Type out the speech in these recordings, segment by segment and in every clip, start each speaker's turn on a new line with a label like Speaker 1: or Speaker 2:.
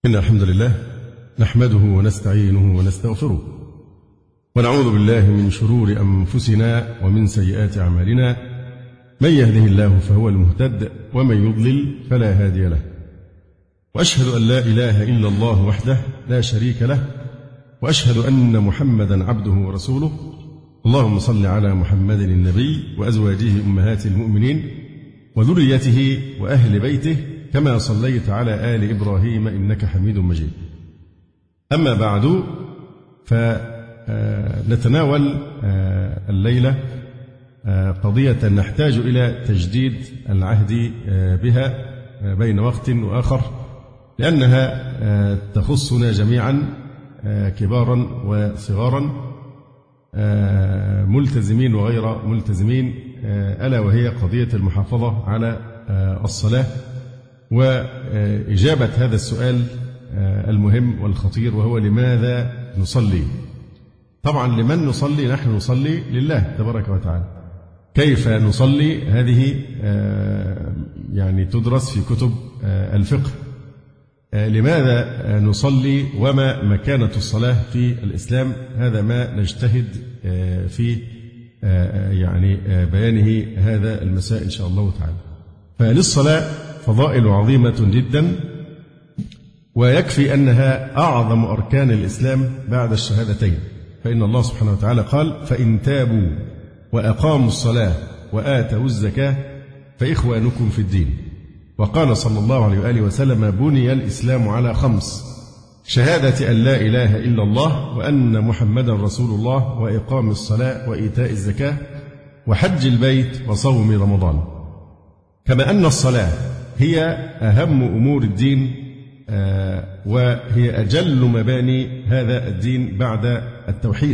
Speaker 1: إن الحمد لله نحمده ونستعينه ونستغفره ونعوذ بالله من شرور أنفسنا ومن سيئات أعمالنا. من يهده الله فهو المهتد ومن يضلل فلا هادي له، وأشهد أن لا إله إلا الله وحده لا شريك له، وأشهد أن محمدا عبده ورسوله. اللهم صل على محمد النبي وأزواجه أمهات المؤمنين وذريته وأهل بيته كما صليت على آل إبراهيم إنك حميد مجيد. أما بعد، فنتناول الليلة قضية نحتاج إلى تجديد العهد بها بين وقت وآخر، لأنها تخصنا جميعا كبارا وصغارا، ملتزمين وغير ملتزمين، ألا وهي قضية المحافظة على الصلاة وإجابة هذا السؤال المهم والخطير، وهو لماذا نصلي؟ طبعا لمن نصلي؟ نحن نصلي لله تبارك وتعالى. كيف نصلي؟ هذه يعني تدرس في كتب الفقه. لماذا نصلي وما مكانة الصلاة في الإسلام؟ هذا ما نجتهد في يعني بيانه هذا المساء إن شاء الله تعالى. فللصلاة فضائل عظيمة جدا، ويكفي أنها أعظم أركان الإسلام بعد الشهادتين، فإن الله سبحانه وتعالى قال: فإن تابوا وأقاموا الصلاة وآتوا الزكاة فإخوانكم في الدين. وقال صلى الله عليه وآله وسلم: بني الإسلام على 5: شهادة أن لا إله إلا الله وأن محمدا رسول الله، وإقام الصلاة وإيتاء الزكاة وحج البيت وصوم رمضان. كما أن الصلاة هي أهم أمور الدين، وهي أجل مباني هذا الدين بعد التوحيد،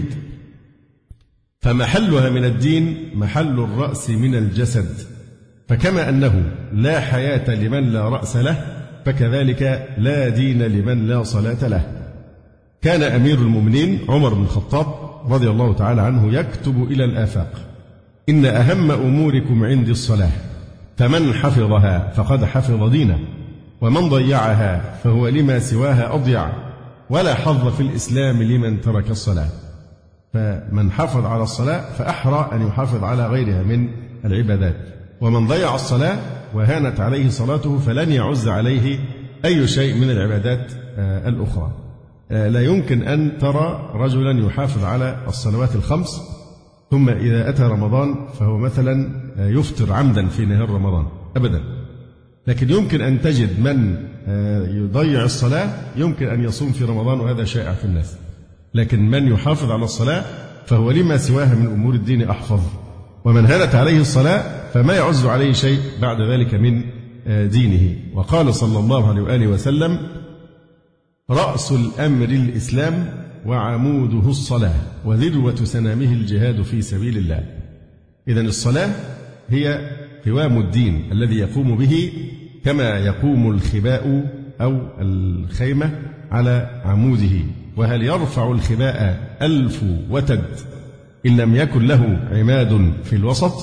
Speaker 1: فمحلها من الدين محل الرأس من الجسد. فكما أنه لا حياة لمن لا رأس له، فكذلك لا دين لمن لا صلاة له. كان أمير المؤمنين عمر بن الخطاب رضي الله تعالى عنه يكتب إلى الآفاق: إن أهم أموركم عندي الصلاة، فمن حفظها فقد حفظ دينه، ومن ضيعها فهو لما سواها أضيع، ولا حظ في الإسلام لمن ترك الصلاة. فمن حافظ على الصلاة فأحرى أن يحافظ على غيرها من العبادات، ومن ضيع الصلاة وهانت عليه صلاته فلن يعز عليه أي شيء من العبادات الأخرى. لا يمكن أن ترى رجلا يحافظ على الصلوات ال5 ثم إذا أتى رمضان فهو مثلا يفطر عمدا في نهار رمضان، أبدا. لكن يمكن أن تجد من يضيع الصلاة يمكن أن يصوم في رمضان، وهذا شائع في الناس. لكن من يحافظ على الصلاة فهو لما سواها من أمور الدين أحفظ، ومن هانت عليه الصلاة فما يعز عليه شيء بعد ذلك من دينه. وقال صلى الله عليه وآله وسلم: رأس الأمر الإسلام وعموده الصلاة وذروة سنامه الجهاد في سبيل الله. إذن الصلاة هي قوام الدين الذي يقوم به، كما يقوم الخباء أو الخيمة على عموده. وهل يرفع الخباء 1000 وتد إن لم يكن له عماد في الوسط؟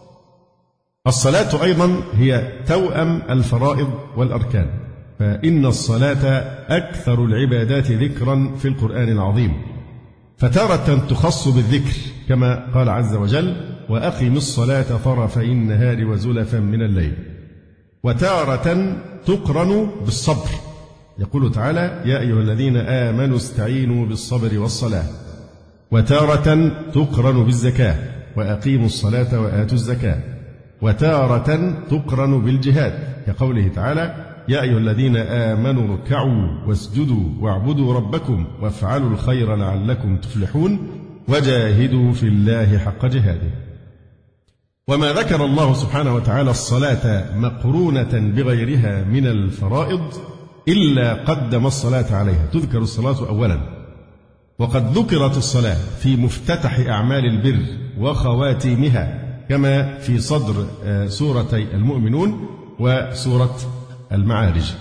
Speaker 1: الصلاة أيضا هي توأم الفرائض والأركان، فإن الصلاة أكثر العبادات ذكرا في القرآن العظيم، فتارة تخص بالذكر كما قال عز وجل: وأقم الصلاة طرفي النهار وزلفا من الليل، وتارة تقرن بالصبر، يقول تعالى: يا أيها الذين آمنوا استعينوا بالصبر والصلاة، وتارة تقرن بالزكاة، وأقيموا الصلاة وآتوا الزكاة، وتارة تقرن بالجهاد، كقوله تعالى: يا أيها الذين آمنوا اركعوا واسجدوا واعبدوا ربكم وافعلوا الخير لعلكم تفلحون وجاهدوا في الله حق جهاده. وما ذكر الله سبحانه وتعالى الصلاة مقرونة بغيرها من الفرائض إلا قدم الصلاة عليها، تذكر الصلاة أولا. وقد ذكرت الصلاة في مفتتح أعمال البر وخواتيمها، كما في صدر سورتي المؤمنون وسورة المعارج.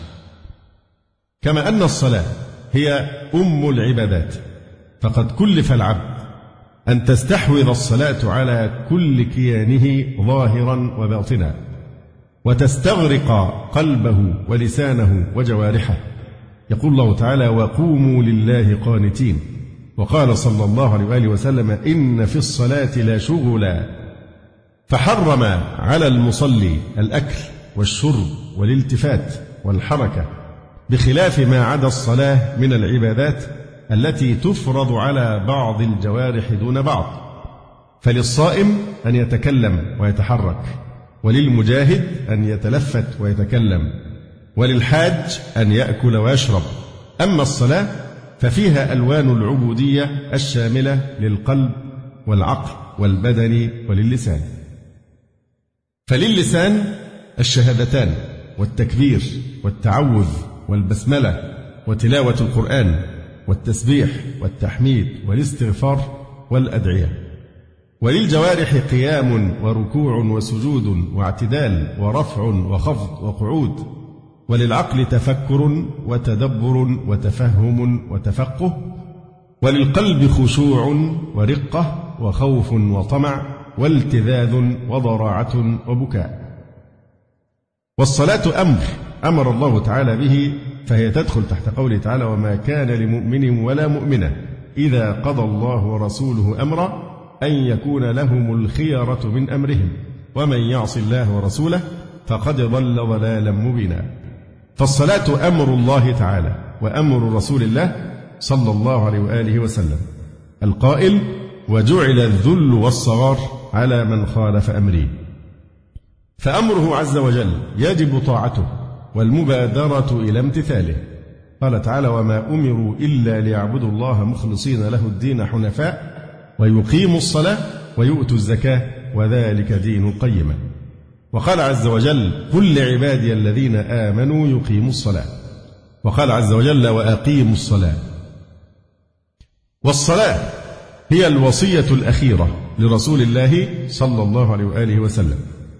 Speaker 1: كما أن الصلاة هي أم العبادات، فقد كلف العبد أن تستحوذ الصلاة على كل كيانه ظاهرا وباطنا، وتستغرق قلبه ولسانه وجوارحه، يقول الله تعالى: وقوموا لله قانتين. وقال صلى الله عليه وآله وسلم: إن في الصلاة لا شغلا. فحرم على المصلي الأكل والشرب والالتفات والحركة، بخلاف ما عدا الصلاة من العبادات التي تفرض على بعض الجوارح دون بعض. فللصائم أن يتكلم ويتحرك، وللمجاهد أن يتلفت ويتكلم، وللحاج أن يأكل ويشرب. أما الصلاة ففيها ألوان العبودية الشاملة للقلب والعقل والبدن وللسان. فللسان الشهادتان والتكبير والتعوذ والبسملة وتلاوة القرآن والتسبيح والتحميد والاستغفار والأدعية. وللجوارح قيام وركوع وسجود واعتدال ورفع وخفض وقعود. وللعقل تفكر وتدبر وتفهم وتفقه. وللقلب خشوع ورقة وخوف وطمع والتذاذ وضراعة وبكاء. والصلاة أمر الله تعالى به، فهي تدخل تحت قوله تعالى: وما كان لمؤمن ولا مؤمنة إذا قضى الله ورسوله أمرا أن يكون لهم الخيرة من أمرهم ومن يعص الله ورسوله فقد ضل ضلالا مبينا. فالصلاة أمر الله تعالى وأمر رسول الله صلى الله عليه وآله وسلم القائل: وجعل الذل والصغار على من خالف أمري. فأمره عز وجل يجب طاعته والمبادرة إلى امتثاله. قال تعالى: وما أمروا إلا ليعبدوا الله مخلصين له الدين حنفاء ويقيموا الصلاة ويؤتوا الزكاة وذلك دين القيمة. وقال عز وجل: قل لعبادي الذين آمنوا يقيموا الصلاة. وقال عز وجل: وأقيموا الصلاة. والصلاة هي الوصية الأخيرة لرسول الله صلى الله عليه وآله وسلم،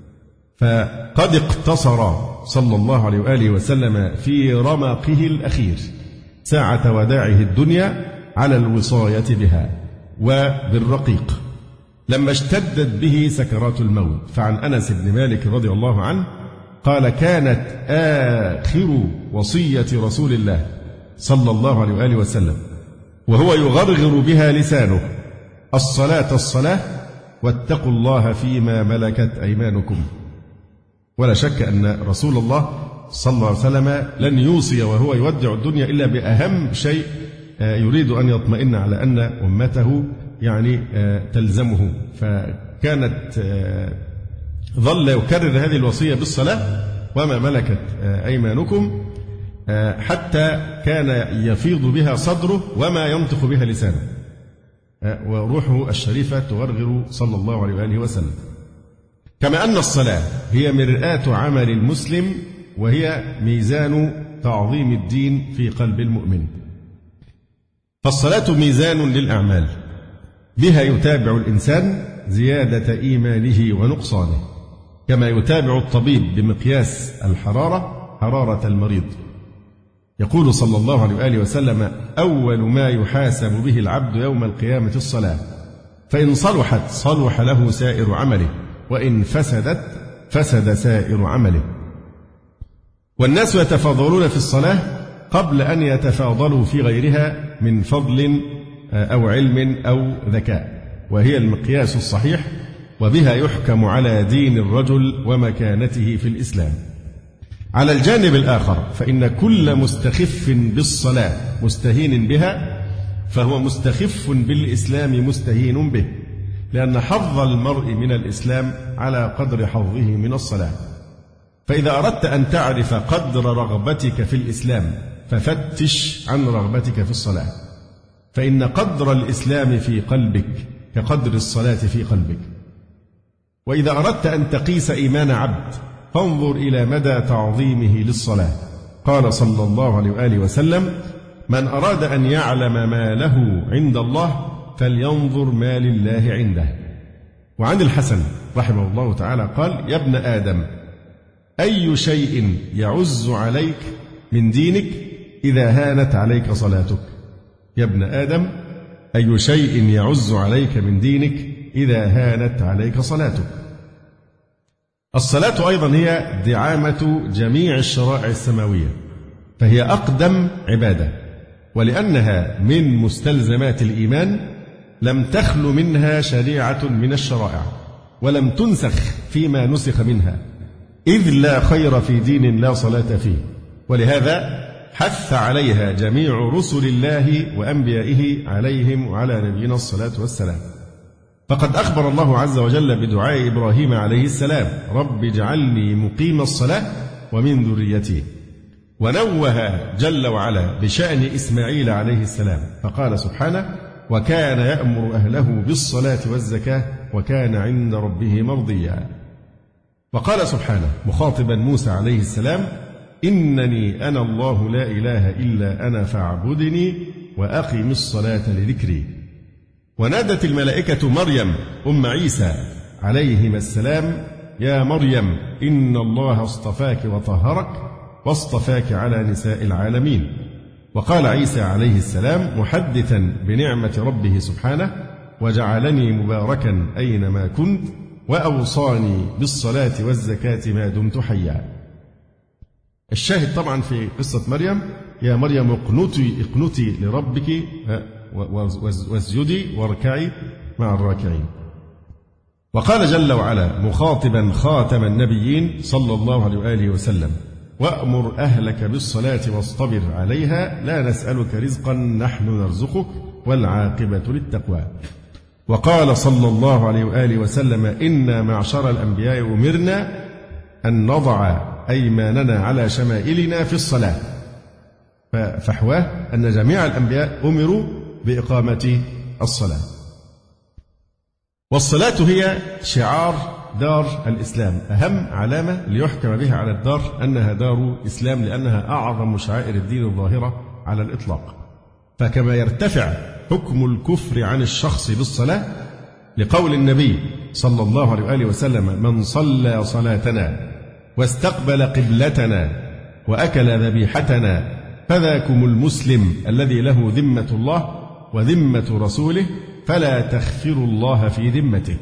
Speaker 1: فقد اقتصر صلى الله عليه وآله وسلم في رمقه الأخير ساعة وداعه الدنيا على الوصاية بها وبالرقيق لما اشتدت به سكرات الموت. فعن أنس بن مالك رضي الله عنه قال: كانت آخر وصية رسول الله صلى الله عليه وآله وسلم وهو يغرغر بها لسانه: الصلاة الصلاة واتقوا الله فيما ملكت أيمانكم. ولا شك أن رسول الله صلى الله عليه وسلم لن يوصي وهو يودع الدنيا إلا بأهم شيء يريد أن يطمئن على أن أمته تلزمه. فكانت ظل يكرر هذه الوصية بالصلاة وما ملكت أيمانكم، حتى كان يفيض بها صدره وما ينطق بها لسانه، وروحه الشريفة تغرغر صلى الله عليه وآله وسلم. كما أن الصلاة هي مرآة عمل المسلم، وهي ميزان تعظيم الدين في قلب المؤمن. فالصلاة ميزان للأعمال، بها يتابع الإنسان زيادة إيمانه ونقصانه، كما يتابع الطبيب بمقياس الحرارة حرارة المريض. يقول صلى الله عليه وآله وسلم: أول ما يحاسب به العبد يوم القيامة الصلاة، فإن صلحت صلح له سائر عمله، وإن فسدت فسد سائر عمله. والناس يتفاضلون في الصلاة قبل أن يتفاضلوا في غيرها من فضل أو علم أو ذكاء، وهي المقياس الصحيح، وبها يحكم على دين الرجل ومكانته في الإسلام. على الجانب الآخر فإن كل مستخف بالصلاة مستهين بها فهو مستخف بالإسلام مستهين به، لأن حظ المرء من الإسلام على قدر حظه من الصلاة. فإذا أردت أن تعرف قدر رغبتك في الإسلام ففتش عن رغبتك في الصلاة، فإن قدر الإسلام في قلبك كقدر الصلاة في قلبك. وإذا أردت أن تقيس إيمان عبد فانظر إلى مدى تعظيمه للصلاة. قال صلى الله عليه وآله وسلم: من أراد أن يعلم ما له عند الله فلينظر ما لله عنده. وعن الحسن رحمه الله تعالى قال: يا ابن آدم، أي شيء يعز عليك من دينك إذا هانت عليك صلاتك؟ يا ابن آدم، أي شيء يعز عليك من دينك إذا هانت عليك صلاتك؟ الصلاة أيضا هي دعامة جميع الشرائع السماوية، فهي أقدم عبادة، ولأنها من مستلزمات الإيمان لم تخل منها شريعة من الشرائع، ولم تنسخ فيما نسخ منها، إذ لا خير في دين لا صلاة فيه. ولهذا حث عليها جميع رسل الله وأنبيائه عليهم وعلى نبينا الصلاة والسلام. فقد أخبر الله عز وجل بدعاء إبراهيم عليه السلام: رب اجعلني مقيم الصلاة ومن ذريتي. ونوه جل وعلا بشأن إسماعيل عليه السلام فقال سبحانه: وكان يأمر أهله بالصلاة والزكاة وكان عند ربه مرضيا. وقال سبحانه مخاطبا موسى عليه السلام: إنني أنا الله لا إله إلا أنا فاعبدني وأقم الصلاة لذكري. ونادت الملائكة مريم أم عيسى عليهما السلام: يا مريم إن الله اصطفاك وطهرك واصطفاك على نساء العالمين. وقال عيسى عليه السلام محدثا بنعمة ربه سبحانه: وجعلني مباركا أينما كنت وأوصاني بالصلاة والزكاة ما دمت حيا. الشاهد طبعا في قصة مريم: يا مريم اقنتي لربك واسجدي واركعي مع الراكعين. وقال جل وعلا مخاطبا خاتم النبيين صلى الله عليه وآله وسلم: وأمر أهلك بالصلاة واصطبر عليها لا نسألك رزقا نحن نرزقك والعاقبة للتقوى. وقال صلى الله عليه وآله وسلم: إنا معشر الأنبياء أمرنا أن نضع أيماننا على شمائلنا في الصلاة. فحواه أن جميع الأنبياء أمروا بإقامة الصلاة. والصلاة هي شعار دار الإسلام، أهم علامة ليحكم بها على الدار أنها دار إسلام، لأنها أعظم شعائر الدين الظاهرة على الإطلاق. فكما يرتفع حكم الكفر عن الشخص بالصلاة لقول النبي صلى الله عليه وآله وسلم: من صلى صلاتنا واستقبل قبلتنا وأكل ذبيحتنا فذاكم المسلم الذي له ذمة الله وذمة رسوله فلا تخفروا الله في ذمته.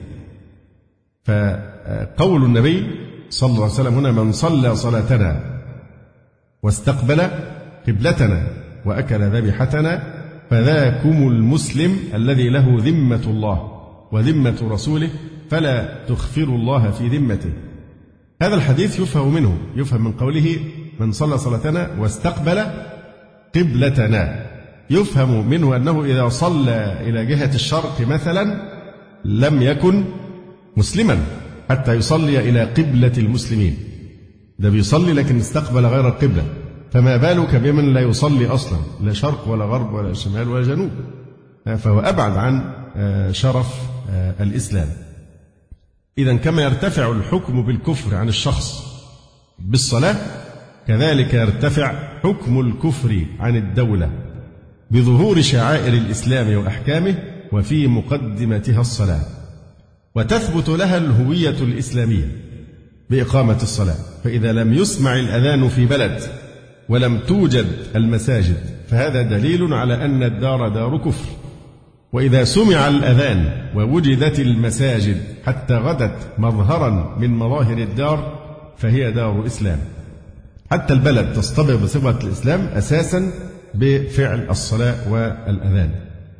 Speaker 1: فقول النبي صلى الله عليه وسلم هنا: من صلى صلاتنا واستقبل قبلتنا وأكل ذبيحتنا فذاكم المسلم الذي له ذمة الله وذمة رسوله فلا تخفروا الله في ذمته. هذا الحديث يفهم من قوله: من صلى صلاتنا واستقبل قبلتنا، يفهم منه أنه إذا صلى إلى جهة الشرق مثلا لم يكن مسلما حتى يصلي إلى قبلة المسلمين. ده بيصلي لكن استقبل غير القبلة، فما بالك بمن لا يصلي أصلا، لا شرق ولا غرب ولا شمال ولا جنوب، فهو أبعد عن شرف الإسلام. إذن كما يرتفع الحكم بالكفر عن الشخص بالصلاة، كذلك يرتفع حكم الكفر عن الدولة بظهور شعائر الإسلام وأحكامه وفي مقدمتها الصلاة، وتثبت لها الهوية الإسلامية بإقامة الصلاة. فإذا لم يسمع الأذان في بلد ولم توجد المساجد فهذا دليل على أن الدار دار كفر. وإذا سمع الأذان ووجدت المساجد حتى غدت مظهرا من مظاهر الدار فهي دار إسلام. حتى البلد تصطبغ بصبغة الإسلام أساسا بفعل الصلاة والأذان.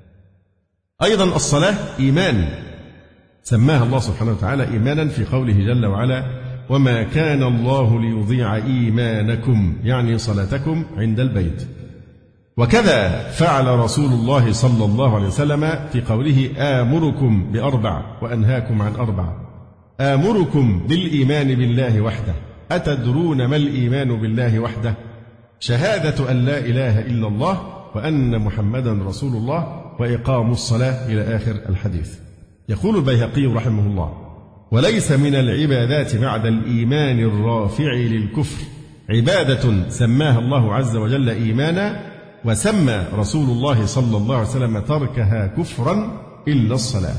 Speaker 1: أيضا الصلاة إيمان، سماها الله سبحانه وتعالى إيمانا في قوله جل وعلا: وما كان الله ليضيع إيمانكم، يعني صلاتكم عند البيت. وكذا فعل رسول الله صلى الله عليه وسلم في قوله: آمركم بأربع وأنهاكم عن أربع. آمركم بالإيمان بالله وحده. أتدرون ما الإيمان بالله وحده؟ شهادة أن لا إله إلا الله وأن محمدا رسول الله وإقام الصلاة إلى آخر الحديث. يقول البيهقي رحمه الله: وليس من العبادات بعد الإيمان الرافع للكفر عبادة سماها الله عز وجل إيمانا وسمى رسول الله صلى الله عليه وسلم تركها كفرا إلا الصلاة.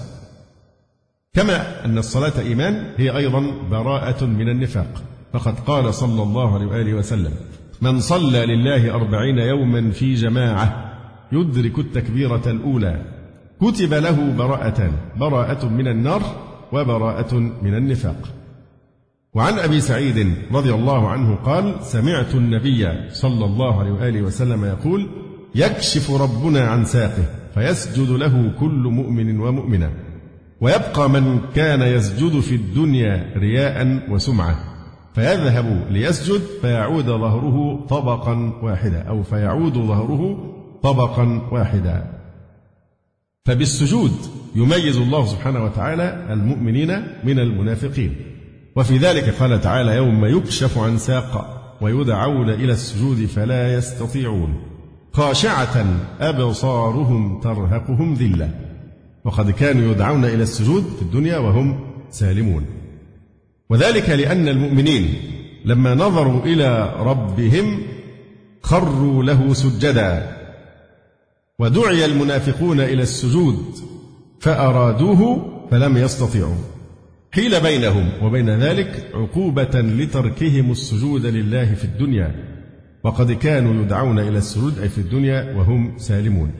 Speaker 1: كما أن الصلاة إيمان هي أيضا براءة من النفاق، فقد قال صلى الله عليه وآله وسلم: من صلى لله 40 يوما في جماعة يدرك التكبيرة الأولى كتب له براءتان: براءة من النار وبراءة من النفاق. وعن أبي سعيد رضي الله عنه قال: سمعت النبي صلى الله عليه وآله وسلم يقول: يكشف ربنا عن ساقه فيسجد له كل مؤمن ومؤمنة، ويبقى من كان يسجد في الدنيا رياء وسمعة، فيذهب ليسجد فيعود ظهره طبقا واحدا، أو فيعود ظهره طبقا واحدا. فبالسجود يميز الله سبحانه وتعالى المؤمنين من المنافقين. وفي ذلك قال تعالى: يوم يكشف عن ساق ويدعون إلى السجود فلا يستطيعون، خاشعة أبصارهم ترهقهم ذلة. وقد كانوا يدعون إلى السجود في الدنيا وهم سالمون. وذلك لأن المؤمنين لما نظروا إلى ربهم خروا له سجدا، ودعي المنافقون إلى السجود فأرادوه فلم يستطيعوا، حيل بينهم وبين ذلك عقوبة لتركهم السجود لله في الدنيا، وقد كانوا يدعون إلى السجود أي في الدنيا وهم سالمون.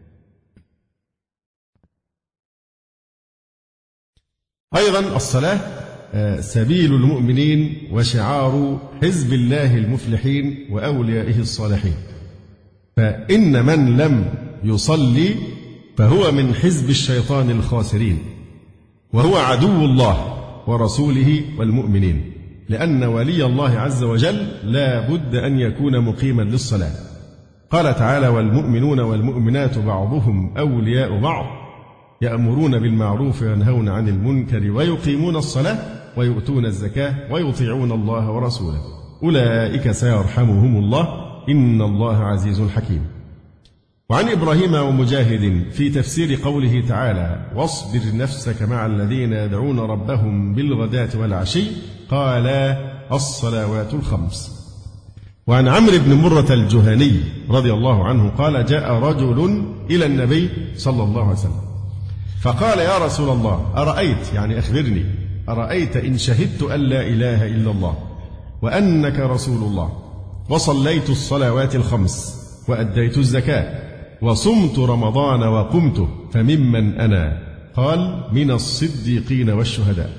Speaker 1: أيضا الصلاة سبيل المؤمنين وشعار حزب الله المفلحين وأوليائه الصالحين، فإن من لم يصلي فهو من حزب الشيطان الخاسرين، وهو عدو الله ورسوله والمؤمنين، لأن ولي الله عز وجل لا بد أن يكون مقيما للصلاة. قال تعالى: والمؤمنون والمؤمنات بعضهم أولياء بعض يأمرون بالمعروف وينهون عن المنكر ويقيمون الصلاة ويؤتون الزكاة ويطيعون الله ورسوله أولئك سيرحمهم الله إن الله عزيز حكيم. وعن إبراهيم ومجاهد في تفسير قوله تعالى: واصبر نفسك مع الذين يدعون ربهم بالغداة والعشي قال: الصلوات الخمس. وعن عمرو بن مرة الجهني رضي الله عنه قال: جاء رجل إلى النبي صلى الله عليه وسلم فقال: يا رسول الله، أرأيت، يعني أخبرني، أرأيت إن شهدت أن لا إله إلا الله وأنك رسول الله وصليت الصلوات الخمس وأديت الزكاة وصمت رمضان وقمته فممن أنا؟ قال: من الصديقين والشهداء.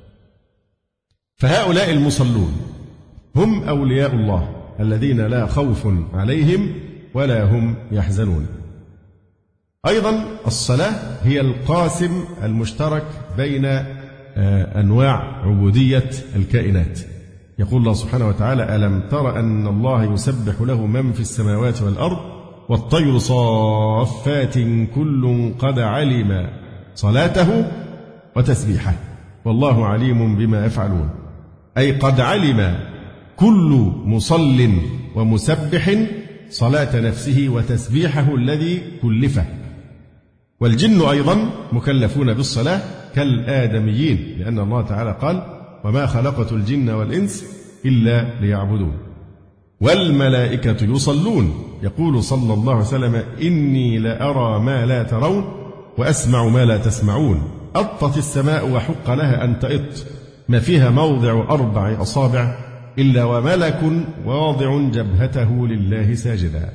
Speaker 1: فهؤلاء المصلون هم أولياء الله الذين لا خوف عليهم ولا هم يحزنون. أيضا الصلاة هي القاسم المشترك بين أنواع عبودية الكائنات. يقول الله سبحانه وتعالى: ألم تر أن الله يسبح له من في السماوات والأرض والطير صافات كل قد علم صلاته وتسبيحه والله عليم بما يفعلون، أي قد علم كل مصل ومسبح صلاة نفسه وتسبيحه الذي كلفه. والجن أيضا مكلفون بالصلاة كالآدميين، لأن الله تعالى قال: وما خلقت الجن والإنس إلا ليعبدون. والملائكة يصلون، يقول صلى الله عليه وسلم: إني لأرى ما لا ترون وأسمع ما لا تسمعون. أطت السماء وحق لها أن تئط، ما فيها موضع 4 أصابع إلا وملك واضع جبهته لله ساجدا.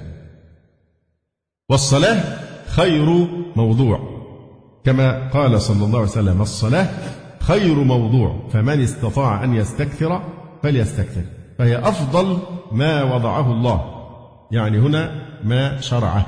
Speaker 1: والصلاة خير موضوع، كما قال صلى الله عليه وسلم: الصلاة خير موضوع، فمن استطاع أن يستكثر فليستكثر، فهي أفضل ما وضعه الله، يعني هنا ما شرعه.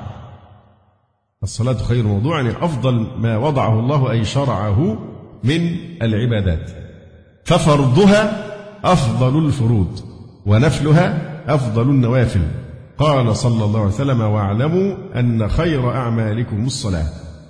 Speaker 1: الصلاة خير موضوع يعني أفضل ما وضعه الله، أي شرعه من العبادات، ففرضها أفضل الفروض ونفلها أفضل النوافل. قال صلى الله عليه وسلم: واعلموا أن خير أعمالكم الصلاة.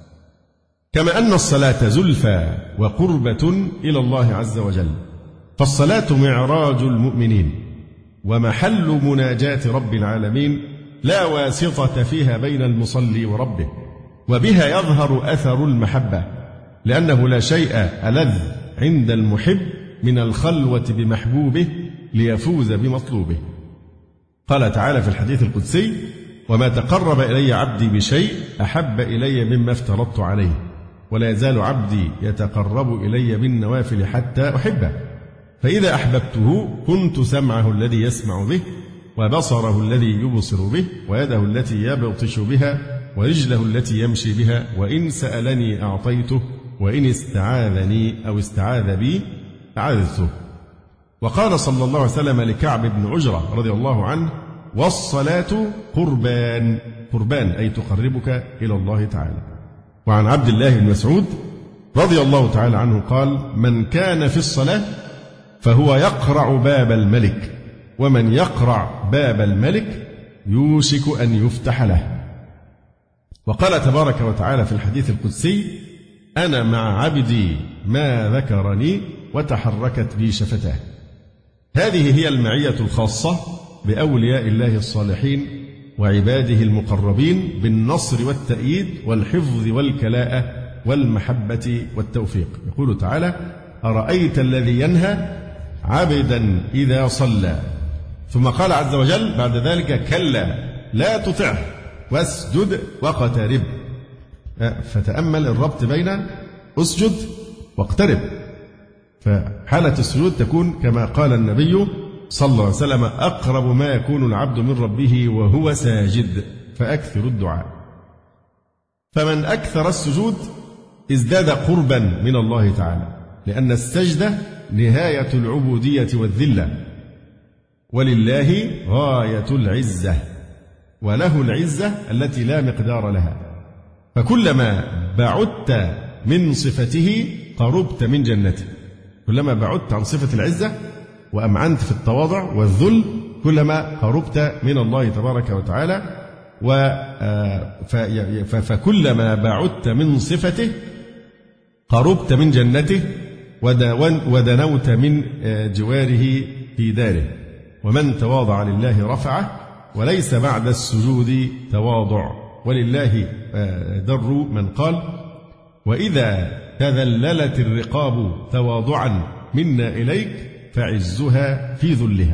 Speaker 1: كما أن الصلاة زلفى وقربة إلى الله عز وجل، فالصلاة معراج المؤمنين ومحل مناجاة رب العالمين، لا واسطة فيها بين المصلي وربه، وبها يظهر أثر المحبة، لأنه لا شيء ألذ عند المحب من الخلوة بمحبوبه ليفوز بمطلوبه. قال تعالى في الحديث القدسي: وما تقرب إلي عبدي بشيء أحب إلي مما افترضت عليه، ولا يزال عبدي يتقرب إلي بالنوافل حتى أحبه، فإذا أحببته كنت سمعه الذي يسمع به وبصره الذي يبصر به ويده التي يبطش بها ورجله التي يمشي بها، وإن سألني أعطيته وإن استعاذني أو استعاذ بي أعذته. وقال صلى الله عليه وسلم لكعب بن عجرة رضي الله عنه: والصلاة قربان، قربان أي تقربك إلى الله تعالى. وعن عبد الله بن مسعود رضي الله تعالى عنه قال: من كان في الصلاة فهو يقرع باب الملك، ومن يقرع باب الملك يوشك أن يفتح له. وقال تبارك وتعالى في الحديث القدسي: أنا مع عبدي ما ذكرني وتحركت بي شفتاه. هذه هي المعية الخاصة بأولياء الله الصالحين وعباده المقربين بالنصر والتأييد والحفظ والكلاءة والمحبة والتوفيق. يقول تعالى: أرأيت الذي ينهى عبدا إذا صلى. ثم قال عز وجل بعد ذلك: كلا لا تطعه واسجد واقترب. فتأمل الربط بين أسجد واقترب. فحالة السجود تكون كما قال النبي صلى الله عليه وسلم: أقرب ما يكون العبد من ربه وهو ساجد، فأكثر الدعاء. فمن أكثر السجود ازداد قربا من الله تعالى، لأن السجدة نهاية العبودية والذلة، ولله غاية العزة، وله العزة التي لا مقدار لها. فكلما بعدت من صفته قربت من جنته. كلما بعدت عن صفة العزة وأمعنت في التواضع والذل كلما قربت من الله تبارك وتعالى. فكلما بعدت من صفته قربت من جنته ودنوت من جواره في داره. ومن تواضع لله رفعه، وليس بعد السجود تواضع. ولله در من قال: وإذا تذللت الرقاب تواضعا منا إليك فعزها في ذلها.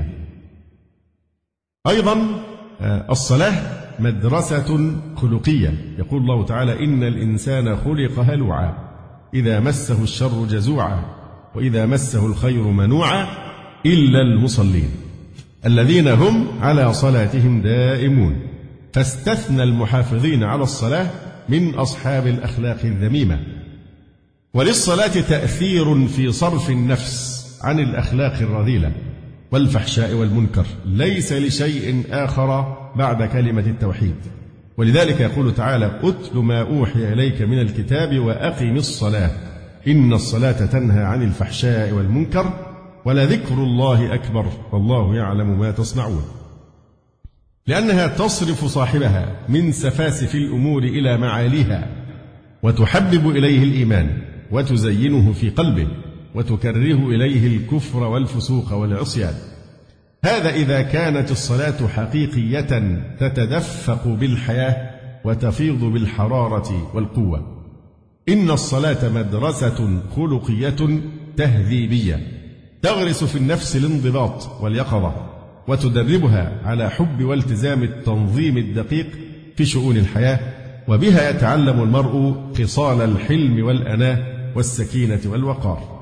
Speaker 1: أيضا الصلاة مدرسة خلقية. يقول الله تعالى: إن الإنسان خلق هلوعا إذا مسه الشر جزوعا وإذا مسه الخير منوعا إلا المصلين الذين هم على صلاتهم دائمون. فاستثنى المحافظين على الصلاة من أصحاب الأخلاق الذميمة. وللصلاة تأثير في صرف النفس عن الأخلاق الرذيلة والفحشاء والمنكر، ليس لشيء آخر بعد كلمة التوحيد. ولذلك يقول تعالى: أتل ما أوحي إليك من الكتاب وأقم الصلاة إن الصلاة تنهى عن الفحشاء والمنكر ولذكر الله أكبر والله يعلم ما تصنعون. لأنها تصرف صاحبها من سفاسف الأمور إلى معاليها، وتحبب إليه الإيمان وتزينه في قلبه وتكره إليه الكفر والفسوق والعصيان. هذا إذا كانت الصلاة حقيقية تتدفق بالحياة وتفيض بالحرارة والقوة. إن الصلاة مدرسة خلقية تهذيبية تغرس في النفس الانضباط واليقظة، وتدربها على حب والتزام التنظيم الدقيق في شؤون الحياة، وبها يتعلم المرء خصال الحلم والأناة والسكينة والوقار.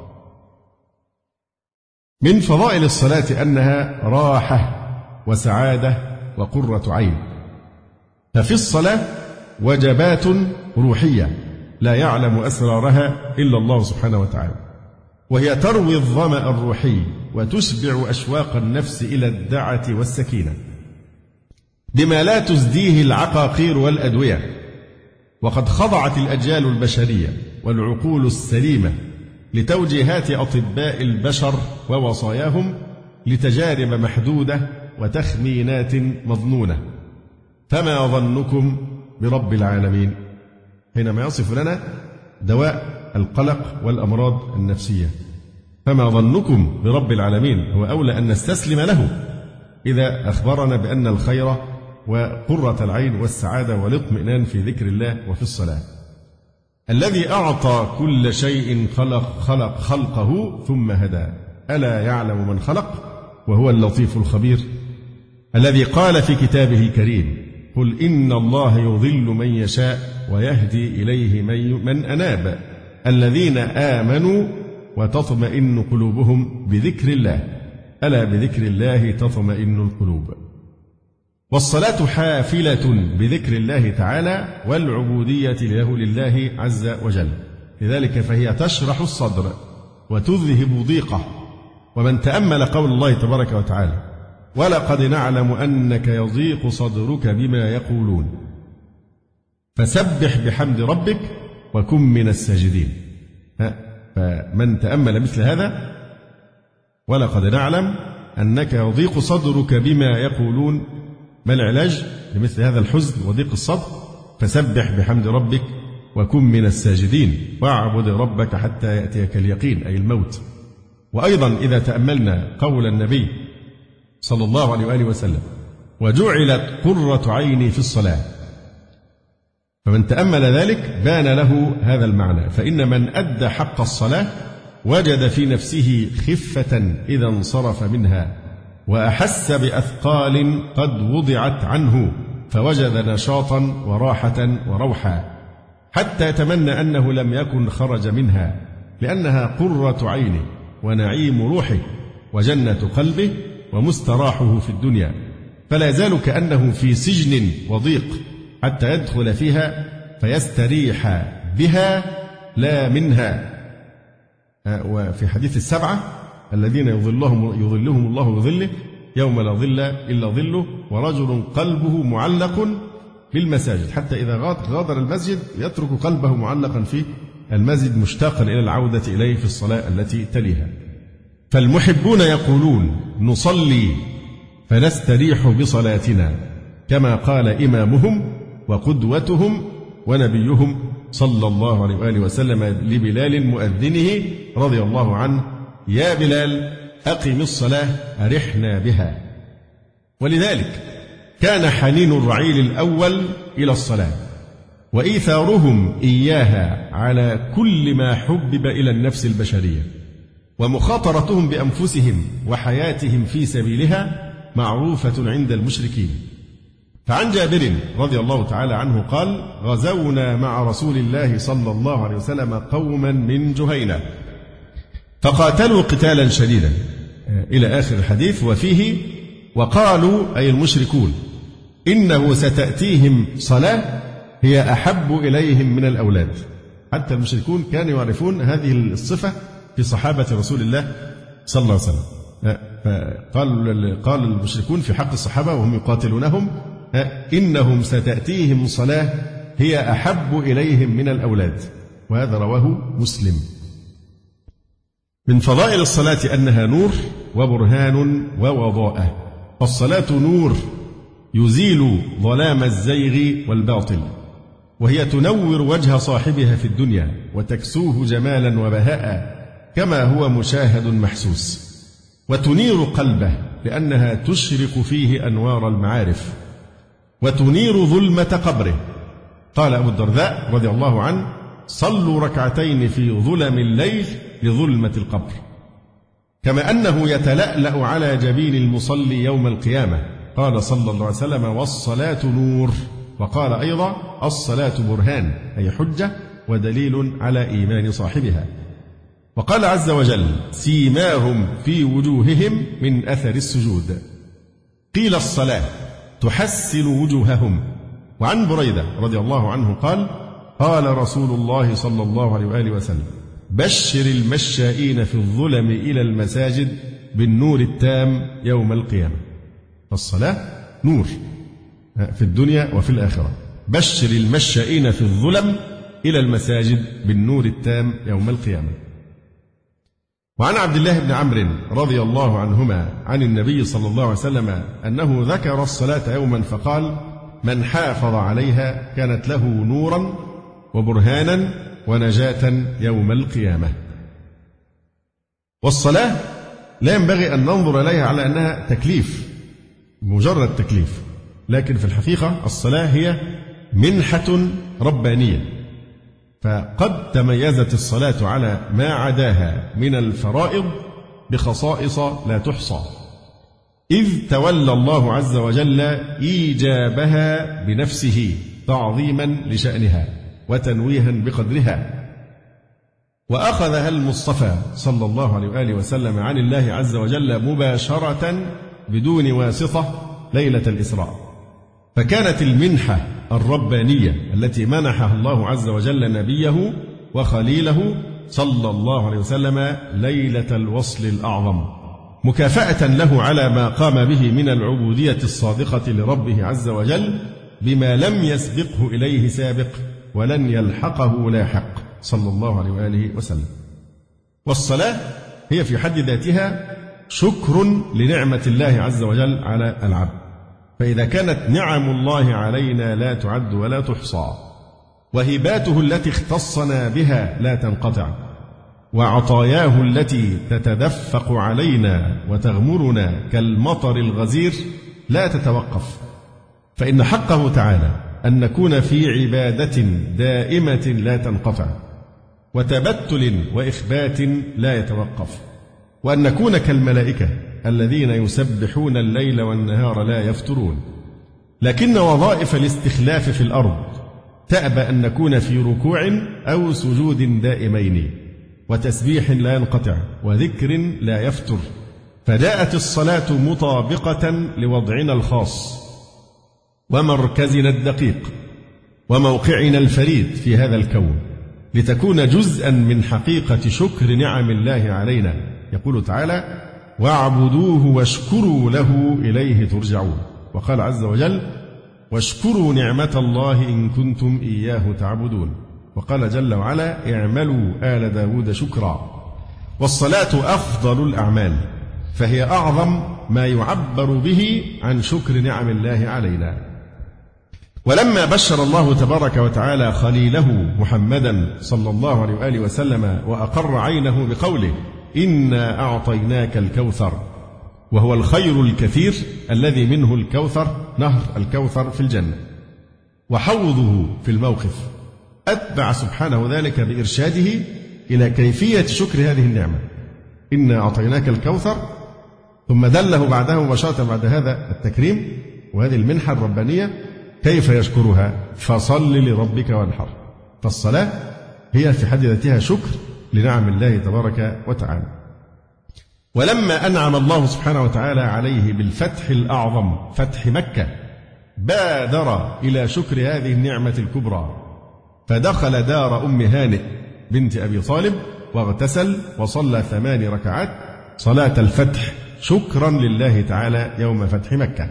Speaker 1: من فضائل الصلاة أنها راحة وسعادة وقرة عين. ففي الصلاة وجبات روحية لا يعلم أسرارها إلا الله سبحانه وتعالى، وهي تروي الظمأ الروحي وتشبع أشواق النفس إلى الدعة والسكينة بما لا تزديه العقاقير والأدوية. وقد خضعت الأجيال البشرية والعقول السليمة لتوجيهات أطباء البشر ووصاياهم لتجارب محدودة وتخمينات مظنونة. فما ظنكم برب العالمين حينما يصف لنا دواء القلق والأمراض النفسية؟ فما ظنكم برب العالمين؟ هو أولى أن نستسلم له إذا أخبرنا بأن الخير وقرة العين والسعادة والاطمئنان في ذكر الله وفي الصلاة. الذي أعطى كل شيء خلق خلقه ثم هدى، ألا يعلم من خلق وهو اللطيف الخبير. الذي قال في كتابه الكريم: قل إن الله يضل من يشاء ويهدي إليه من أناب، الذين آمنوا وتطمئن قلوبهم بذكر الله، ألا بذكر الله تطمئن القلوب. والصلاة حافلة بذكر الله تعالى والعبودية له لله عز وجل، لذلك فهي تشرح الصدر وتذهب ضيقه ومن تأمل قول الله تبارك وتعالى: ولقد نعلم أنك يضيق صدرك بما يقولون فسبح بحمد ربك وكن من الساجدين. فمن تأمل مثل هذا: ولقد نعلم أنك يضيق صدرك بما يقولون، ما العلاج لمثل هذا الحزن وضيق الصدر؟ فسبح بحمد ربك وكن من الساجدين، واعبد ربك حتى يأتيك اليقين، أي الموت. وأيضا إذا تأملنا قول النبي صلى الله عليه وآله وسلم: وجعلت قرة عيني في الصلاة، فمن تأمل ذلك بان له هذا المعنى. فإن من أدى حق الصلاة وجد في نفسه خفة إذا انصرف منها، وأحس بأثقال قد وضعت عنه، فوجد نشاطا وراحة وروحا، حتى يتمنى أنه لم يكن خرج منها، لأنها قرة عينه ونعيم روحه وجنة قلبه ومستراحه في الدنيا، فلا يزال كأنه في سجن وضيق حتى يدخل فيها فيستريح بها لا منها. وفي حديث السبعة الذين يظلهم الله بظله يوم لا ظل إلا ظله، ورجل قلبه معلق بالمساجد، حتى إذا غادر المسجد يترك قلبه معلقا في المسجد مشتاقا إلى العودة إليه في الصلاة التي تليها. فالمحبون يقولون: نصلي فنستريح بصلاتنا، كما قال إمامهم وقدوتهم ونبيهم صلى الله عليه وآله وسلم لبلال مؤذنه رضي الله عنه: يا بلال أقم الصلاة أرحنا بها. ولذلك كان حنين الرعيل الأول إلى الصلاة وإيثارهم إياها على كل ما حبب إلى النفس البشرية، ومخاطرتهم بأنفسهم وحياتهم في سبيلها معروفة عند المشركين. فعن جابر رضي الله تعالى عنه قال: غزونا مع رسول الله صلى الله عليه وسلم قوما من جهينة فقاتلوا قتالا شديدا، إلى آخر الحديث. وفيه: وقالوا أي المشركون: إنه ستأتيهم صلاة هي أحب إليهم من الأولاد. حتى المشركون كانوا يعرفون هذه الصفة في صحابة رسول الله صلى الله عليه وسلم. قال المشركون في حق الصحابة وهم يقاتلونهم: إنهم ستأتيهم صلاة هي أحب إليهم من الأولاد. وهذا رواه مسلم. من فضائل الصلاة أنها نور وبرهان ووضاءة. فالصلاة نور يزيل ظلام الزيغ والباطل، وهي تنور وجه صاحبها في الدنيا وتكسوه جمالا وبهاء كما هو مشاهد محسوس، وتنير قلبه لأنها تشرق فيه أنوار المعارف، وتنير ظلمة قبره. قال أبو الدرداء رضي الله عنه: صلوا ركعتين في ظلم الليل لظلمة القبر. كما أنه يتلألأ على جبين المصلي يوم القيامة. قال صلى الله عليه وسلم: والصلاة نور. وقال أيضا: الصلاة برهان، أي حجة ودليل على إيمان صاحبها. وقال عز وجل: سيماهم في وجوههم من أثر السجود. قيل الصلاة تحسن وجوههم. وعن بريدة رضي الله عنه قال: قال رسول الله صلى الله عليه وآله وسلم: بشر المشائين في الظلم إلى المساجد بالنور التام يوم القيامة. فالصلاة نور في الدنيا وفي الآخرة. بشر المشائين في الظلم إلى المساجد بالنور التام يوم القيامة. وعن عبد الله بن عمرو رضي الله عنهما عن النبي صلى الله عليه وسلم أنه ذكر الصلاة يوما فقال: من حافظ عليها كانت له نورا وبرهانا ونجاة يوم القيامة. والصلاة لا ينبغي أن ننظر إليها على أنها تكليف، مجرد تكليف، لكن في الحقيقة الصلاة هي منحة ربانية. فقد تميزت الصلاة على ما عداها من الفرائض بخصائص لا تحصى، إذ تولى الله عز وجل إيجابها بنفسه تعظيما لشأنها وتنويها بقدرها. وأخذها المصطفى صلى الله عليه وآله وسلم عن الله عز وجل مباشرة بدون واسطة ليلة الإسراء، فكانت المنحة الربانية التي منحها الله عز وجل نبيه وخليله صلى الله عليه وسلم ليلة الوصل الأعظم، مكافأة له على ما قام به من العبودية الصادقة لربه عز وجل بما لم يسبقه إليه سابق ولن يلحقه لاحق صلى الله عليه وآله وسلم. والصلاة هي في حد ذاتها شكر لنعمة الله عز وجل على العبد، فإذا كانت نعم الله علينا لا تعد ولا تحصى، وهباته التي اختصنا بها لا تنقطع، وعطاياه التي تتدفق علينا وتغمرنا كالمطر الغزير لا تتوقف، فإن حقه تعالى أن نكون في عبادة دائمة لا تنقطع، وتبتل وإخبات لا يتوقف، وأن نكون كالملائكة الذين يسبحون الليل والنهار لا يفترون. لكن وظائف الاستخلاف في الأرض تأبى أن نكون في ركوع أو سجود دائمين، وتسبيح لا ينقطع، وذكر لا يفتر، فجاءت الصلاة مطابقة لوضعنا الخاص ومركزنا الدقيق وموقعنا الفريد في هذا الكون، لتكون جزءا من حقيقة شكر نعم الله علينا. يقول تعالى: واعبدوه واشكروا له إليه ترجعون. وقال عز وجل: واشكروا نعمة الله إن كنتم إياه تعبدون. وقال جل وعلا: اعملوا آل داود شكرا. والصلاة أفضل الأعمال، فهي أعظم ما يعبر به عن شكر نعم الله علينا. ولما بشر الله تبارك وتعالى خليله محمدا صلى الله عليه وآله وسلم وأقر عينه بقوله: إنا أعطيناك الكوثر، وهو الخير الكثير الذي منه الكوثر، نهر الكوثر في الجنة وحوضه في الموقف، أتبع سبحانه ذلك بإرشاده إلى كيفية شكر هذه النعمة. إنا أعطيناك الكوثر، ثم دله بعدها مباشرة بعد هذا التكريم وهذه المنحة الربانية كيف يشكرها: فصل لربك وانحر. فالصلاة هي في حد ذاتها شكر لنعم الله تبارك وتعالى. ولما أنعم الله سبحانه وتعالى عليه بالفتح الأعظم فتح مكة، بادر إلى شكر هذه النعمة الكبرى، فدخل دار أم هانئ بنت أبي طالب واغتسل وصلى 8 ركعات صلاة الفتح شكرا لله تعالى يوم فتح مكة.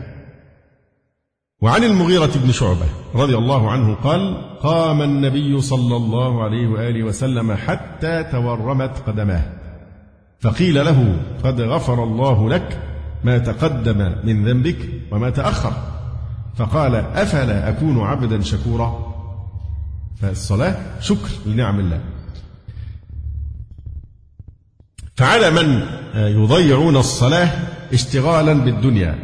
Speaker 1: وعن المغيرة بن شعبة رضي الله عنه قال: قام النبي صلى الله عليه وآله وسلم حتى تورمت قدماه، فقيل له: قد غفر الله لك ما تقدم من ذنبك وما تأخر. فقال: أفلا أكون عبدا شكورا. فالصلاة شكر لنعم الله. فعلى من يضيعون الصلاة اشتغالا بالدنيا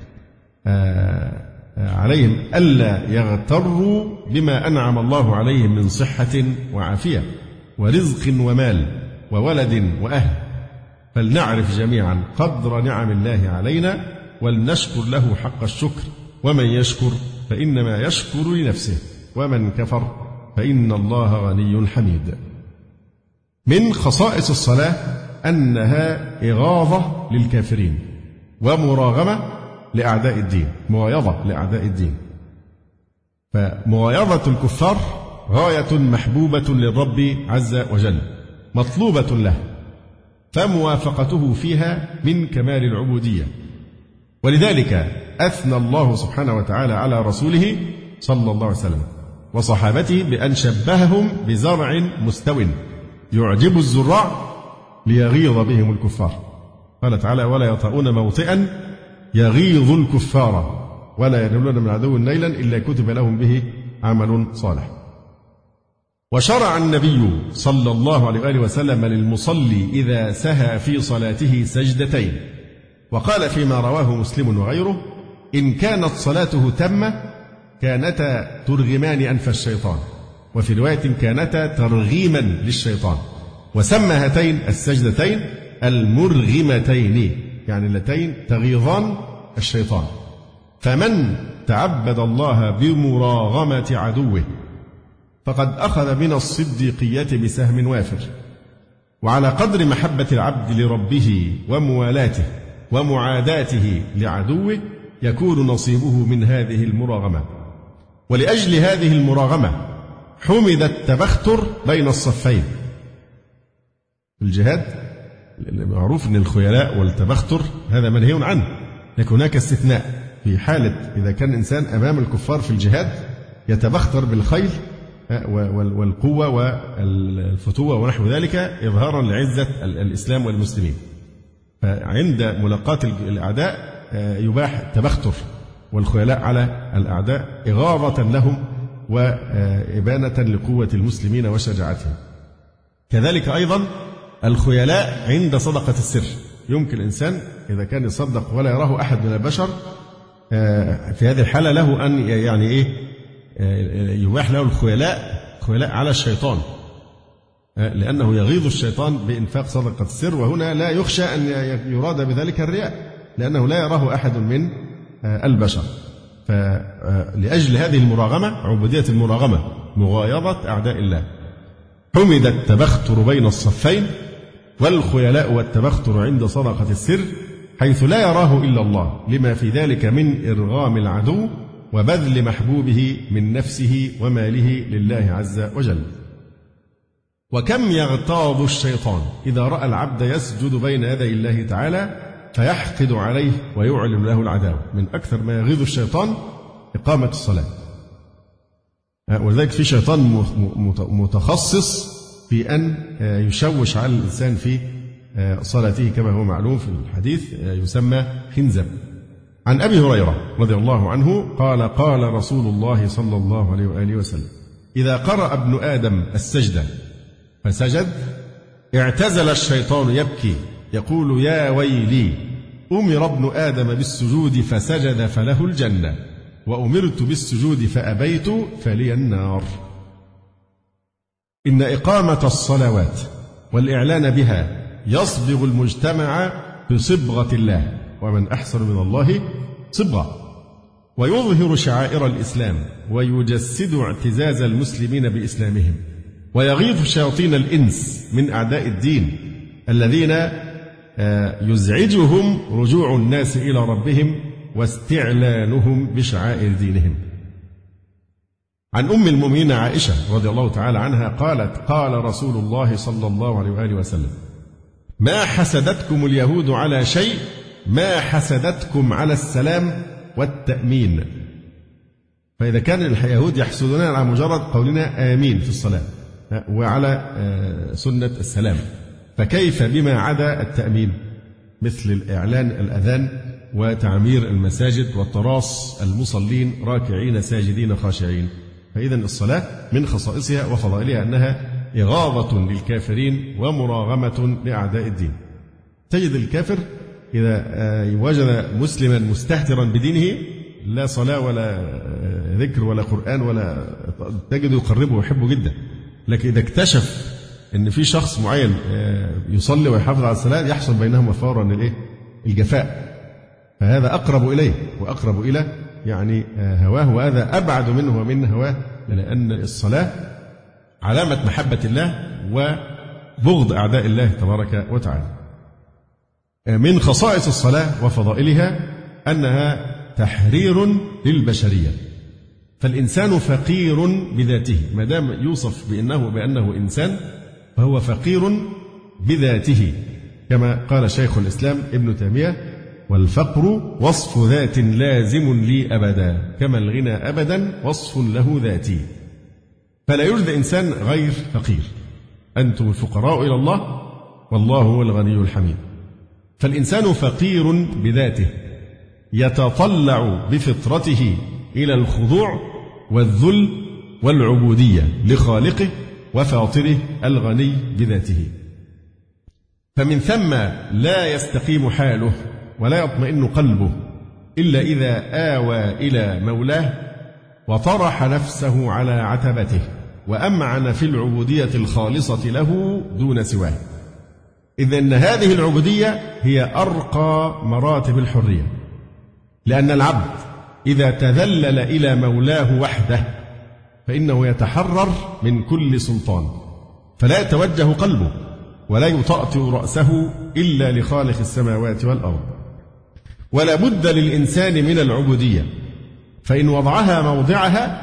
Speaker 1: عليهم ألا يغتروا بما أنعم الله عليهم من صحة وعافية ورزق ومال وولد وأهل، فلنعرف جميعا قدر نعم الله علينا ولنشكر له حق الشكر. ومن يشكر فإنما يشكر لنفسه، ومن كفر فإن الله غني حميد. من خصائص الصلاة أنها إغاظة للكافرين ومراغمة لأعداء الدين، مغايظة لأعداء الدين. فمغايظة الكفار غاية محبوبة للرب عز وجل مطلوبة له، فموافقته فيها من كمال العبودية. ولذلك أثنى الله سبحانه وتعالى على رسوله صلى الله عليه وسلم وصحابته بأن شبههم بزرع مستو يعجب الزراع ليغيظ بهم الكفار. قال تعالى: ولا يطؤون موطئا يغيظ الكفار ولا ينالون من عدو نيلا إلا كتب لهم به عمل صالح. وشرع النبي صلى الله عليه وآله وسلم للمصلي إذا سهى في صلاته سجدتين، وقال فيما رواه مسلم وغيره: إن كانت صلاته تامة كانتا ترغمان أنف الشيطان، وفي رواية كانتا ترغيما للشيطان. وسمى هاتين السجدتين المرغمتين، يعني اللتين تغيظان الشيطان. فمن تعبد الله بمراغمة عدوه فقد أخذ من الصديقية بسهم وافر. وعلى قدر محبة العبد لربه وموالاته ومعاداته لعدوه يكون نصيبه من هذه المراغمة. ولأجل هذه المراغمة حمد التبختر بين الصفين في الجهاد، معروف أن الخيلاء والتبختر هذا منهي عنه، لكن هناك استثناء في حالة إذا كان إنسان أمام الكفار في الجهاد يتبختر بالخيل والقوة والفتوة ونحو ذلك إظهارا لعزة الإسلام والمسلمين. فعند ملاقاة الأعداء يباح التبختر والخيلاء على الأعداء إغاظة لهم وإبانة لقوة المسلمين وشجاعتهم. كذلك أيضا الخيلاء عند صدقة السر، يمكن الإنسان إذا كان يصدق ولا يراه أحد من البشر في هذه الحالة له أن يباح له الخيلاء على الشيطان، لأنه يغيظ الشيطان بإنفاق صدقة السر، وهنا لا يخشى أن يراد بذلك الرياء لأنه لا يراه أحد من البشر. فلأجل هذه المراغمة، عبودية المراغمة، مغايظة أعداء الله، حمد التبختر بين الصفين والخيلاء والتبختر عند صدقة السر حيث لا يراه إلا الله، لما في ذلك من إرغام العدو وبذل محبوبه من نفسه وماله لله عز وجل. وكم يغتاظ الشيطان إذا رأى العبد يسجد بين يدي الله تعالى فيحقد عليه ويعلن له العداوة. من أكثر ما يغيظ الشيطان إقامة الصلاة، ولذلك في شيطان متخصص في أن يشوش على الإنسان في صلاته كما هو معلوم في الحديث، يسمى خنزب. عن أبي هريرة رضي الله عنه قال قال رسول الله صلى الله عليه وآله وسلم: إذا قرأ ابن آدم السجدة فسجد اعتزل الشيطان يبكي يقول: يا ويلي، أمر ابن آدم بالسجود فسجد فله الجنة، وأمرت بالسجود فأبيت فلي النار. إن إقامة الصلوات والإعلان بها يصبغ المجتمع بصبغة الله، ومن أحسن من الله صبغة، ويظهر شعائر الإسلام ويجسد اعتزاز المسلمين بإسلامهم، ويغيظ شياطين الإنس من أعداء الدين الذين يزعجهم رجوع الناس إلى ربهم واستعلانهم بشعائر دينهم. عن أم المؤمنين عائشة رضي الله تعالى عنها قالت: قال رسول الله صلى الله عليه وآله وسلم: ما حسدتكم اليهود على شيء ما حسدتكم على السلام والتأمين. فإذا كان اليهود يحسدوننا على مجرد قولنا آمين في الصلاة وعلى سنة السلام، فكيف بما عدا التأمين مثل الإعلان الأذان وتعمير المساجد وتراص المصلين راكعين ساجدين خاشعين. فإذا الصلاة من خصائصها وفضائلها أنها إغاظة للكافرين ومراغمة لأعداء الدين. تجد الكافر إذا وجد مسلما مستهترا بدينه لا صلاة ولا ذكر ولا قرآن ولا تجد يقربه ويحبه جدا، لكن إذا اكتشف أن في شخص معين يصلي ويحافظ على الصلاة يحصل بينهما فورا الجفاء، فهذا أقرب إليه وأقرب إلى هواه، وهذا أبعد منه ومن هواه، لأن الصلاة علامة محبة الله وبغض أعداء الله تبارك وتعالى. من خصائص الصلاة وفضائلها أنها تحرير للبشرية، فالإنسان فقير بذاته، ما دام يوصف بأنه إنسان فهو فقير بذاته، كما قال شيخ الإسلام ابن تيمية: والفقر وصف ذات لازم لي أبدا، كما الغنى أبدا وصف له ذاتي. فلا يوجد إنسان غير فقير، أنتم الفقراء إلى الله والله هو الغني الحميد. فالإنسان فقير بذاته يتطلع بفطرته إلى الخضوع والذل والعبودية لخالقه وفاطره الغني بذاته. فمن ثم لا يستقيم حاله ولا يطمئن قلبه إلا إذا آوى إلى مولاه وطرح نفسه على عتبته وأمعن في العبودية الخالصة له دون سواه. إذن هذه العبودية هي أرقى مراتب الحرية، لأن العبد إذا تذلل إلى مولاه وحده فإنه يتحرر من كل سلطان، فلا يتوجه قلبه ولا يطأطئ رأسه إلا لخالق السماوات والأرض. ولا بد للإنسان من العبودية، فإن وضعها موضعها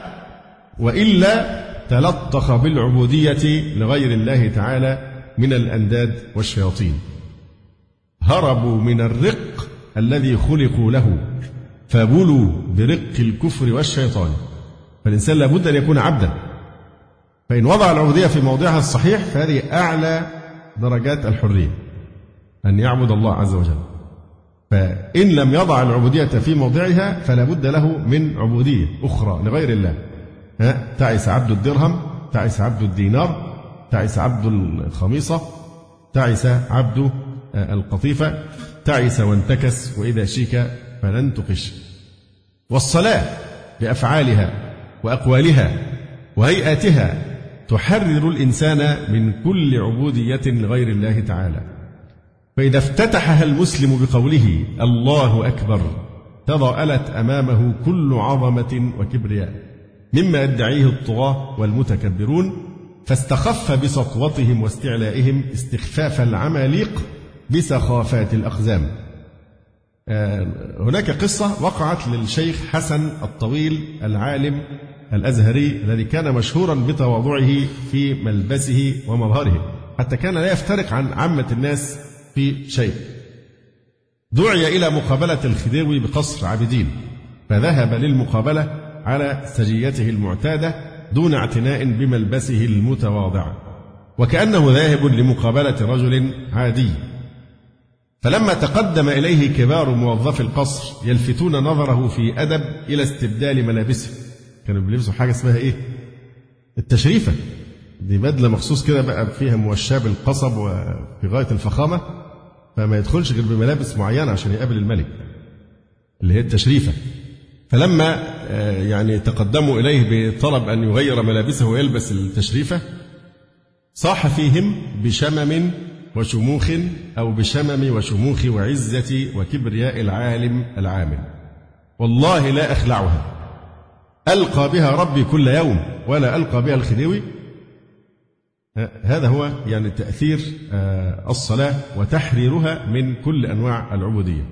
Speaker 1: وإلا تلطخ بالعبودية لغير الله تعالى من الأنداد والشياطين. هربوا من الرق الذي خلقوا له فبلوا برق الكفر والشيطان. فالإنسان لابد أن يكون عبدا، فإن وضع العبودية في موضعها الصحيح فهذه أعلى درجات الحرية، أن يعبد الله عز وجل. فإن لم يضع العبودية في موضعها فلا بد له من عبودية أخرى لغير الله. تعس عبد الدرهم، تعس عبد الدينار، تعس عبد الخميصة، تعس عبد القطيفة، تعس وانتكس وإذا شيك فلن تقش. والصلاة بأفعالها وأقوالها وهيئاتها تحرر الإنسان من كل عبودية لغير الله تعالى. فإذا افتتحها المسلم بقوله الله أكبر تضاءلت أمامه كل عظمة وكبرياء مما يدعيه الطغاة والمتكبرون، فاستخف بسطوتهم واستعلائهم استخفاف العماليق بسخافات الأقزام. هناك قصة وقعت للشيخ حسن الطويل العالم الأزهري الذي كان مشهورا بتواضعه في ملبسه ومظهره، حتى كان لا يفترق عن عامة الناس في شيء. دعي إلى مقابلة الخديوي بقصر عابدين، فذهب للمقابلة على سجيته المعتادة دون اعتناء بملبسه المتواضع، وكأنه ذاهب لمقابلة رجل عادي. فلما تقدم إليه كبار موظفي القصر يلفتون نظره في أدب إلى استبدال ملابسه، كانوا بيلبسوا حاجة اسمها إيه؟ التشريفة، دي بدلة مخصوص كده بقى فيها موشاه بالقصب وفي غاية الفخامة، فما يدخلش غير بملابس معينة عشان يقابل الملك اللي هي التشريفة. فلما يعني تقدموا إليه بطلب أن يغير ملابسه ويلبس التشريفة صاح فيهم بشمم وشموخ أو بشمم وشموخ وعزة وكبرياء العالم العامل، والله لا أخلعها، ألقى بها ربي كل يوم ولا ألقى بها الخديوي. هذا هو يعني تأثير الصلاة وتحريرها من كل أنواع العبودية.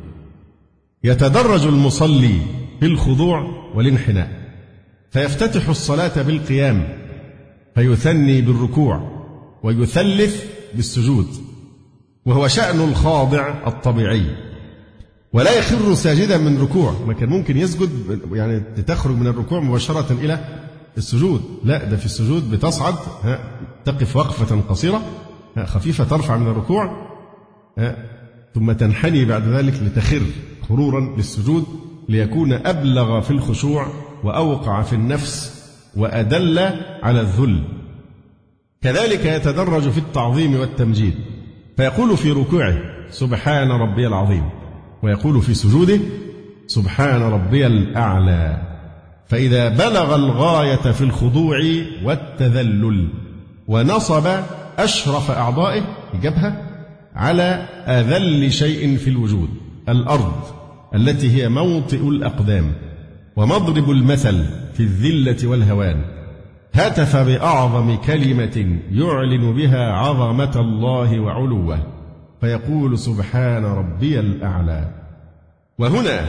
Speaker 1: يتدرج المصلي بالخضوع والانحناء، فيفتتح الصلاة بالقيام، فيثني بالركوع، ويثلث بالسجود، وهو شأن الخاضع الطبيعي، ولا يخر ساجدا من ركوع. ما كان ممكن يسجد يعني تخرج من الركوع مباشرة إلى السجود، لا، ده في السجود بتصعد، تقف وقفة قصيرة خفيفة ترفع من الركوع، ثم تنحني بعد ذلك لتخر خرورا للسجود، ليكون أبلغ في الخشوع وأوقع في النفس وأدل على الذل. كذلك يتدرج في التعظيم والتمجيد، فيقول في ركوعه سبحان ربي العظيم، ويقول في سجوده سبحان ربي الأعلى. فإذا بلغ الغاية في الخضوع والتذلل ونصب أشرف أعضائه الجبهة على أذل شيء في الوجود، الأرض التي هي موطئ الأقدام ومضرب المثل في الذلة والهوان، هتف بأعظم كلمة يعلن بها عظمة الله وعلوه، فيقول سبحان ربي الأعلى. وهنا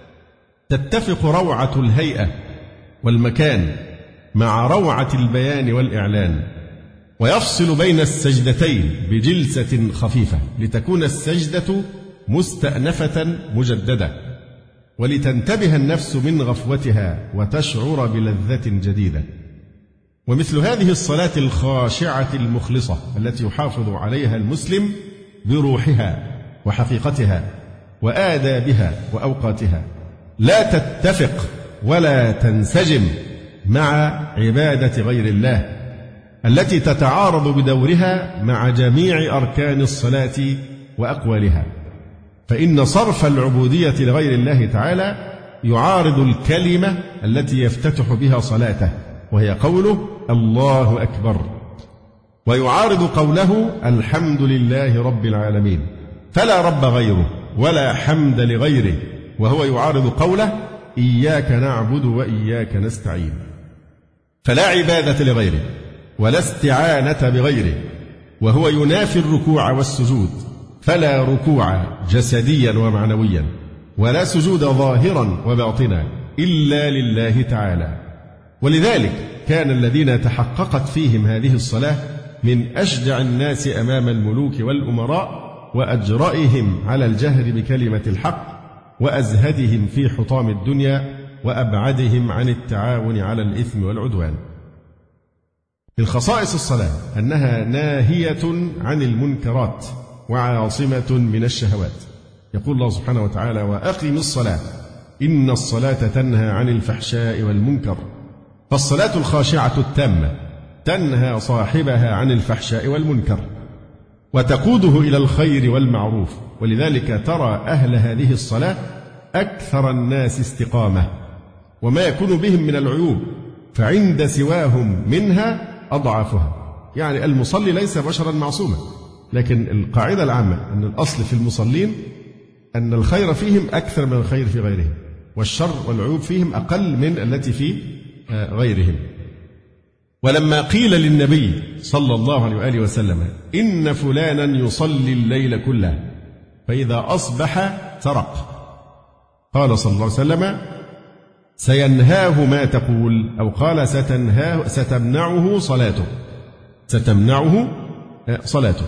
Speaker 1: تتفق روعة الهيئة والمكان مع روعة البيان والإعلان، ويفصل بين السجدتين بجلسة خفيفة لتكون السجدة مستأنفة مجددة، ولتنتبه النفس من غفوتها وتشعر بلذة جديدة. ومثل هذه الصلاة الخاشعة المخلصة التي يحافظ عليها المسلم بروحها وحقيقتها وآدابها وأوقاتها لا تتفق ولا تنسجم مع عبادة غير الله التي تتعارض بدورها مع جميع أركان الصلاة وأقوالها. فإن صرف العبودية لغير الله تعالى يعارض الكلمة التي يفتتح بها صلاته، وهي قوله الله أكبر، ويعارض قوله الحمد لله رب العالمين، فلا رب غيره ولا حمد لغيره، وهو يعارض قوله إياك نعبد وإياك نستعين. فلا عبادة لغيره ولا استعانة بغيره، وهو ينافي الركوع والسجود، فلا ركوع جسديا ومعنويا ولا سجود ظاهرا وباطنا إلا لله تعالى. ولذلك كان الذين تحققت فيهم هذه الصلاة من أشجع الناس أمام الملوك والأمراء وأجرئهم على الجهر بكلمة الحق وأزهدهم في حطام الدنيا وأبعدهم عن التعاون على الإثم والعدوان. من خصائص الصلاة أنها ناهية عن المنكرات وعاصمة من الشهوات. يقول الله سبحانه وتعالى: وأقم الصلاة إن الصلاة تنهى عن الفحشاء والمنكر. فالصلاة الخاشعة التامة تنهى صاحبها عن الفحشاء والمنكر وتقوده إلى الخير والمعروف، ولذلك ترى أهل هذه الصلاة أكثر الناس استقامة، وما يكون بهم من العيوب فعند سواهم منها أضعافها. يعني المصلي ليس بشرا معصوما، لكن القاعدة العامة أن الأصل في المصلين أن الخير فيهم أكثر من الخير في غيرهم، والشر والعيوب فيهم أقل من التي في غيرهم. ولما قيل للنبي صلى الله عليه وآله وسلم إن فلانا يصلي الليل كله فإذا أصبح سرق، قال صلى الله عليه وسلم: سينهاه ما تقول، أو قال ستمنعه صلاته، ستمنعه صلاته.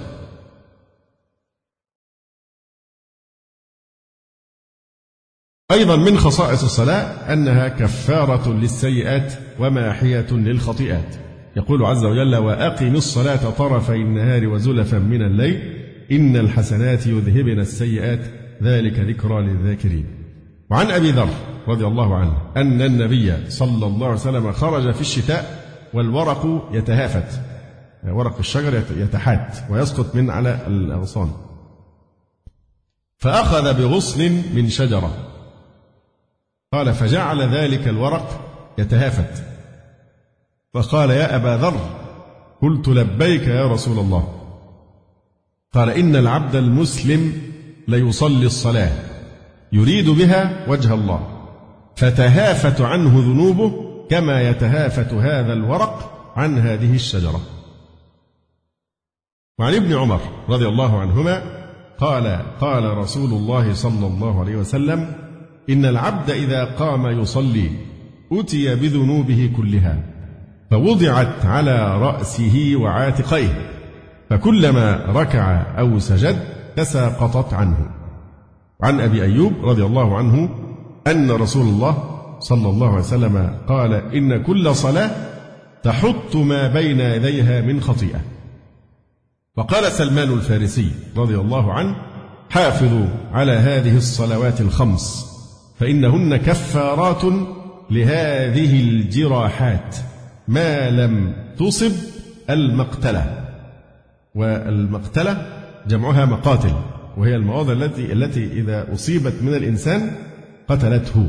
Speaker 1: أيضا من خصائص الصلاة أنها كفارة للسيئات وماحية للخطيئات. يقول عز وجل: وأقم الصلاة طرفي النهار وزلفا من الليل إن الحسنات يذهبن السيئات ذلك ذكرى للذاكرين. وعن أبي ذر رضي الله عنه أن النبي صلى الله عليه وسلم خرج في الشتاء والورق يتهافت، ورق الشجر يتحات ويسقط من على الأغصان، فأخذ بغصن من شجرة، قال: فجعل ذلك الورق يتهافت، فقال: يا أبا ذر، قلت: لبيك يا رسول الله. قال: إن العبد المسلم ليصلي الصلاة يريد بها وجه الله، فتهافت عنه ذنوبه كما يتهافت هذا الورق عن هذه الشجرة. وعن ابن عمر رضي الله عنهما قال: قال رسول الله صلى الله عليه وسلم: إن العبد إذا قام يصلي أتي بذنوبه كلها فوضعت على رأسه وعاتقيه، فكلما ركع أو سجد تساقطت عنه. عن أبي أيوب رضي الله عنه أن رسول الله صلى الله عليه وسلم قال: إن كل صلاة تحط ما بين يديها من خطيئة. وقال سلمان الفارسي رضي الله عنه: حافظوا على هذه الصلوات الخمس فإنهن كفارات لهذه الجراحات ما لم تصب المقتلة. والمقتلة جمعها مقاتل، وهي المواضع التي إذا أصيبت من الإنسان قتلته.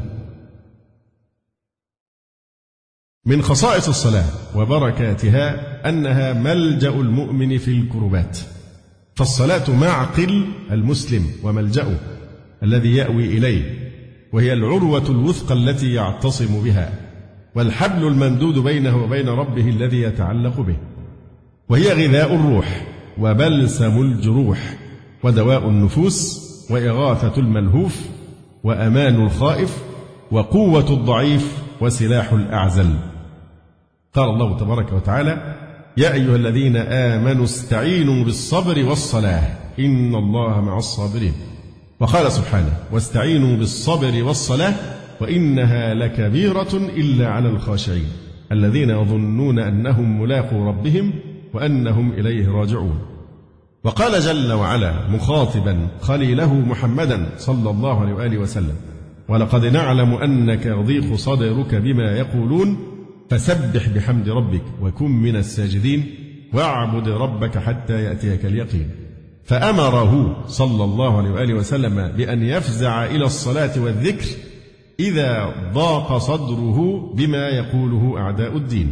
Speaker 1: من خصائص الصلاة وبركاتها أنها ملجأ المؤمن في الكربات، فالصلاة معقل المسلم وملجأه الذي يأوي إليه، وهي العروة الوثقى التي يعتصم بها، والحبل الممدود بينه وبين ربه الذي يتعلق به، وهي غذاء الروح وبلسم الجروح ودواء النفوس وإغاثة الملهوف وأمان الخائف وقوة الضعيف وسلاح الأعزل. قال الله تبارك وتعالى: يا أيها الذين آمنوا استعينوا بالصبر والصلاة إن الله مع الصابرين. وقال سبحانه: واستعينوا بالصبر والصلاة وإنها لكبيرة إلا على الخاشعين الذين يظنون أنهم ملاقو ربهم وأنهم إليه راجعون. وقال جل وعلا مخاطبا خليله محمدا صلى الله عليه وآله وسلم: ولقد نعلم أنك يضيق صدرك بما يقولون فسبح بحمد ربك وكن من الساجدين واعبد ربك حتى يأتيك اليقين. فأمره صلى الله عليه وآله وسلم بأن يفزع إلى الصلاة والذكر إذا ضاق صدره بما يقوله أعداء الدين،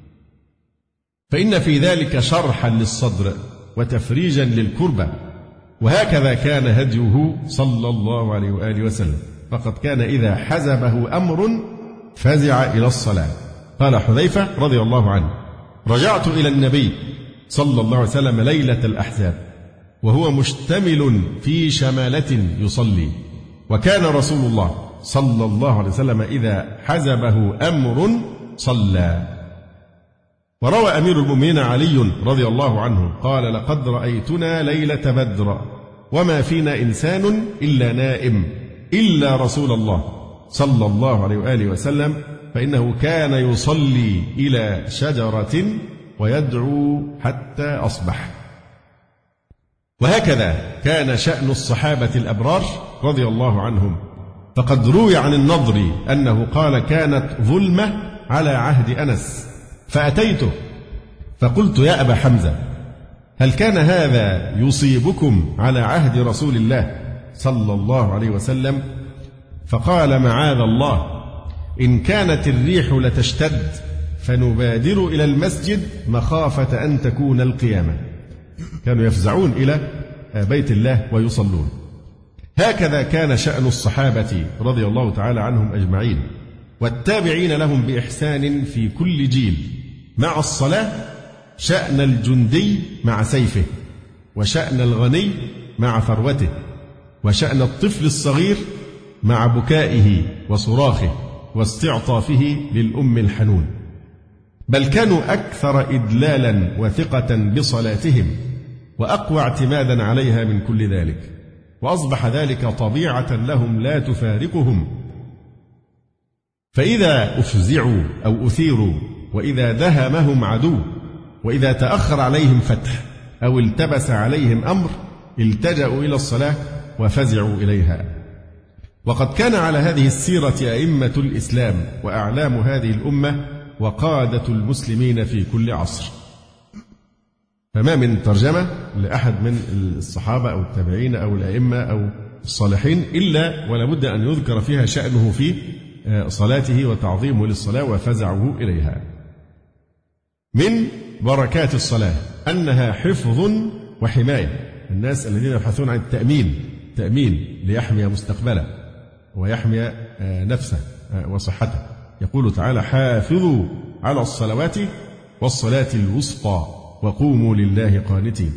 Speaker 1: فإن في ذلك شرحا للصدر وتفريجا للكربة، وهكذا كان هديه صلى الله عليه وآله وسلم، فقد كان إذا حزبه أمر فزع إلى الصلاة. قال حذيفة رضي الله عنه: رجعت إلى النبي صلى الله عليه وسلم ليلة الأحزاب وهو مشتمل في شمالة يصلي، وكان رسول الله صلى الله عليه وسلم إذا حزبه أمر صلى. وروى أمير المؤمنين علي رضي الله عنه قال: لقد رأيتنا ليلة بدر وما فينا إنسان إلا نائم إلا رسول الله صلى الله عليه وآله وسلم، فإنه كان يصلي إلى شجرة ويدعو حتى أصبح. وهكذا كان شأن الصحابة الأبرار رضي الله عنهم، فقد روي عن النضر أنه قال: كانت ظلمة على عهد أنس فأتيته فقلت: يا أبا حمزة، هل كان هذا يصيبكم على عهد رسول الله صلى الله عليه وسلم؟ فقال: معاذ الله، إن كانت الريح لتشتد فنبادر إلى المسجد مخافة أن تكون القيامة. كانوا يفزعون إلى بيت الله ويصلون. هكذا كان شأن الصحابة رضي الله تعالى عنهم أجمعين، والتابعين لهم بإحسان في كل جيل، مع الصلاة شأن الجندي مع سيفه، وشأن الغني مع ثروته، وشأن الطفل الصغير مع بكائه وصراخه واستعطافه للأم الحنون. بل كانوا أكثر إدلالا وثقة بصلاتهم، وأقوى اعتمادا عليها من كل ذلك، وأصبح ذلك طبيعة لهم لا تفارقهم. فإذا أفزعوا أو أثيروا، وإذا دهمهم عدو، وإذا تأخر عليهم فتح أو التبس عليهم أمر، التجأوا إلى الصلاة وفزعوا إليها. وقد كان على هذه السيرة أئمة الإسلام وأعلام هذه الأمة وقادة المسلمين في كل عصر. فما من ترجمة لأحد من الصحابة أو التابعين أو الأئمة أو الصالحين إلا ولابد أن يذكر فيها شأنه في صلاته وتعظيمه للصلاة وفزعه إليها. من بركات الصلاة أنها حفظ وحماية. الناس الذين يبحثون عن التأمين ليحمي مستقبله ويحمي نفسه وصحته، يقول تعالى: حافظوا على الصلوات والصلاة الوسطى وقوموا لله قانتين.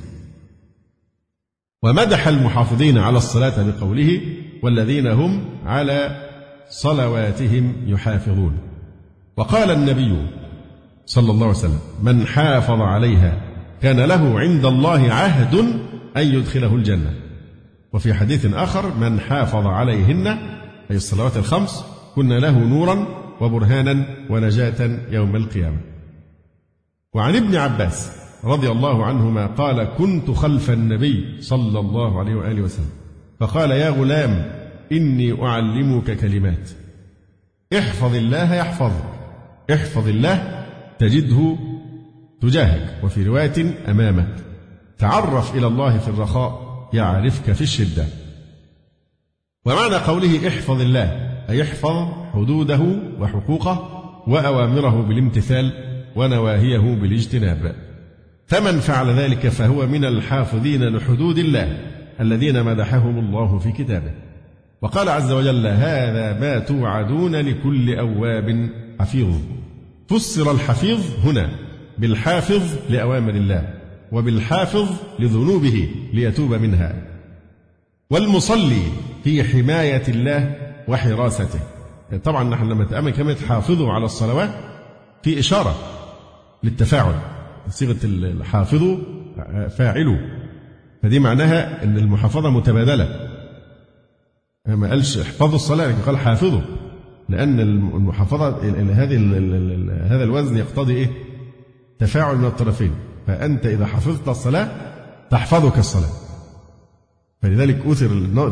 Speaker 1: ومدح المحافظين على الصلاة بقوله: والذين هم على صلواتهم يحافظون. وقال النبي صلى الله عليه وسلم: من حافظ عليها كان له عند الله عهد أن يدخله الجنة. وفي حديث آخر: من حافظ عليهن، أي الصلوات الخمس، كن له نورا وبرهانا ونجاة يوم القيامة. وعن ابن عباس رضي الله عنهما قال: كنت خلف النبي صلى الله عليه وآله وسلم فقال: يا غلام، إني أعلمك كلمات، احفظ الله يحفظك، احفظ الله تجده تجاهك، وفي رواية أمامك، تعرف إلى الله في الرخاء يعرفك في الشدة. ومعنى قوله احفظ الله أي احفظ حدوده وحقوقه وأوامره بالامتثال ونواهيه بالاجتناب. فمن فعل ذلك فهو من الحافظين لحدود الله الذين مدحهم الله في كتابه. وقال عز وجل: هذا ما توعدون لكل أواب حفيظ. فسر الحفيظ هنا بالحافظ لأوامر الله، وبالحافظ لذنوبه ليتوب منها. والمصلي في حماية الله وحراسته. طبعا نحن لما نتأمل كلمة حافظوا على الصلوات في إشارة للتفاعل، صيغة الحافظوا فاعلوا، فدي معناها أن المحافظة متبادلة. ما قالش احفظوا الصلاة لكن قال حافظوا، لأن المحافظة هذا الوزن يقتضي إيه؟ تفاعل من الطرفين. فأنت إذا حفظت الصلاة تحفظك الصلاة. فلذلك أثر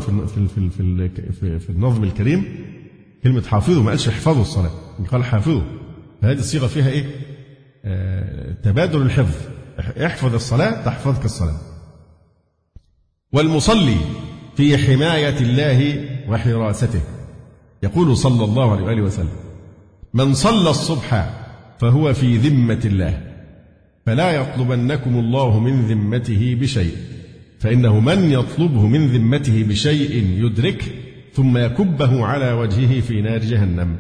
Speaker 1: في النظم الكريم كلمة حافظوا، ما قالش احفظوا الصلاة، قال حافظوا. فهذه الصيغة فيها إيه؟ تبادل الحفظ، احفظ الصلاة تحفظك الصلاة. والمصلي في حماية الله وحراسته. يقول صلى الله عليه وآله وسلم: من صلى الصبح فهو في ذمة الله، فلا يطلبنكم الله من ذمته بشيء، فإنه من يطلبه من ذمته بشيء يدركه ثم يكبه على وجهه في نار جهنم.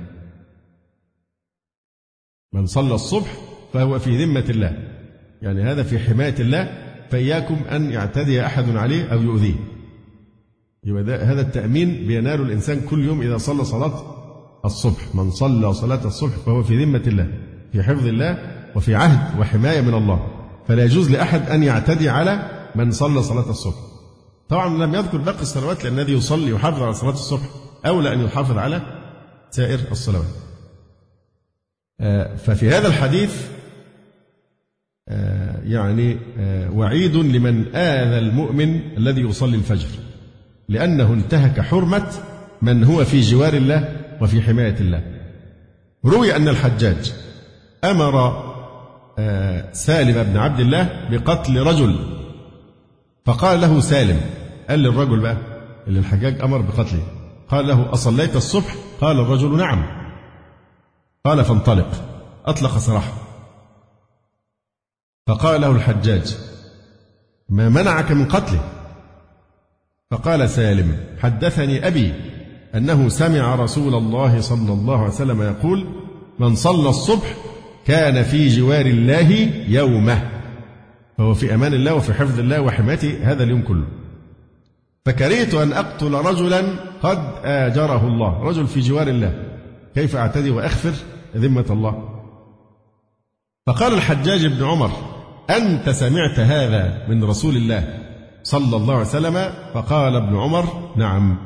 Speaker 1: من صلى الصبح فهو في ذمة الله، يعني هذا في حماية الله، فإياكم أن يعتدي أحد عليه أو يؤذيه. يبقى هذا التأمين بينال الإنسان كل يوم إذا صلى صلاة الصبح. من صلى صلاة الصبح فهو في ذمة الله، في حفظ الله وفي عهد وحماية من الله، فلا يجوز لأحد أن يعتدي على من صلى صلاة الصبح. طبعا لم يذكر باقي الصلوات، لأن الذي يصلي يحافظ على صلاة الصبح أولى أن يحافظ على سائر الصلوات. ففي هذا الحديث يعني وعيد لمن آذى المؤمن الذي يصلي الفجر، لأنه انتهك حرمة من هو في جوار الله وفي حماية الله. روي أن الحجاج أمر سالم بن عبد الله بقتل رجل، فقال له سالم، قال للرجل بقى اللي الحجاج أمر بقتله، قال له: أصليت الصبح؟ قال الرجل: نعم. قال: فانطلق. أطلق سراحه. فقال له الحجاج: ما منعك من قتله؟ فقال سالم: حدثني أبي أنه سمع رسول الله صلى الله عليه وسلم يقول: من صلى الصبح كان في جوار الله يومه، فهو في أمان الله وفي حفظ الله وحمايته هذا اليوم كله. فكرهت أن أقتل رجلا قد آجره الله، رجل في جوار الله، كيف أعتدي وأخفر ذمة الله؟ فقال الحجاج بن عمر: أنت سمعت هذا من رسول الله صلى الله عليه وسلم؟ فقال ابن عمر: نعم.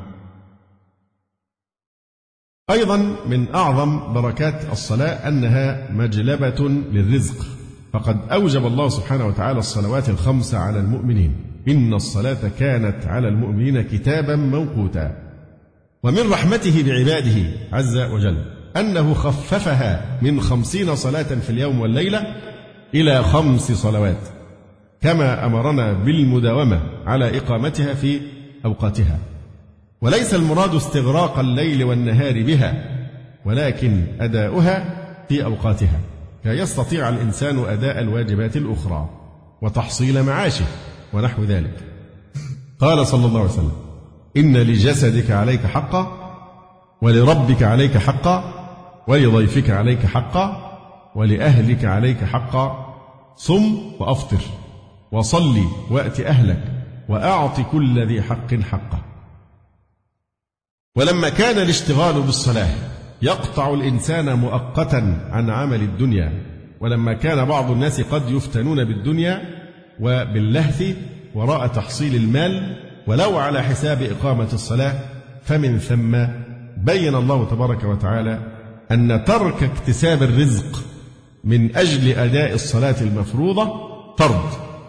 Speaker 1: أيضا من أعظم بركات الصلاة أنها مجلبة للرزق، فقد أوجب الله سبحانه وتعالى الصلوات الخمس على المؤمنين، إن الصلاة كانت على المؤمنين كتابا موقوتا. ومن رحمته بعباده عز وجل أنه خففها من 50 صلاة في اليوم والليلة إلى 5 صلوات، كما أمرنا بالمداومة على إقامتها في أوقاتها. وليس المراد استغراق الليل والنهار بها، ولكن أداؤها في أوقاتها، كي يستطيع الإنسان أداء الواجبات الأخرى وتحصيل معاشه ونحو ذلك. قال صلى الله عليه وسلم: إن لجسدك عليك حقا، ولربك عليك حقا، ولضيفك عليك حقا، ولأهلك عليك حقا. صم وأفطر، وصلي وأت أهلك، وأعط كل ذي حق حقه. ولما كان الاشتغال بالصلاة يقطع الإنسان مؤقتا عن عمل الدنيا، ولما كان بعض الناس قد يفتنون بالدنيا وباللهث وراء تحصيل المال ولو على حساب إقامة الصلاة، فمن ثم بين الله تبارك وتعالى أن ترك اكتساب الرزق من أجل أداء الصلاة المفروضة فرض.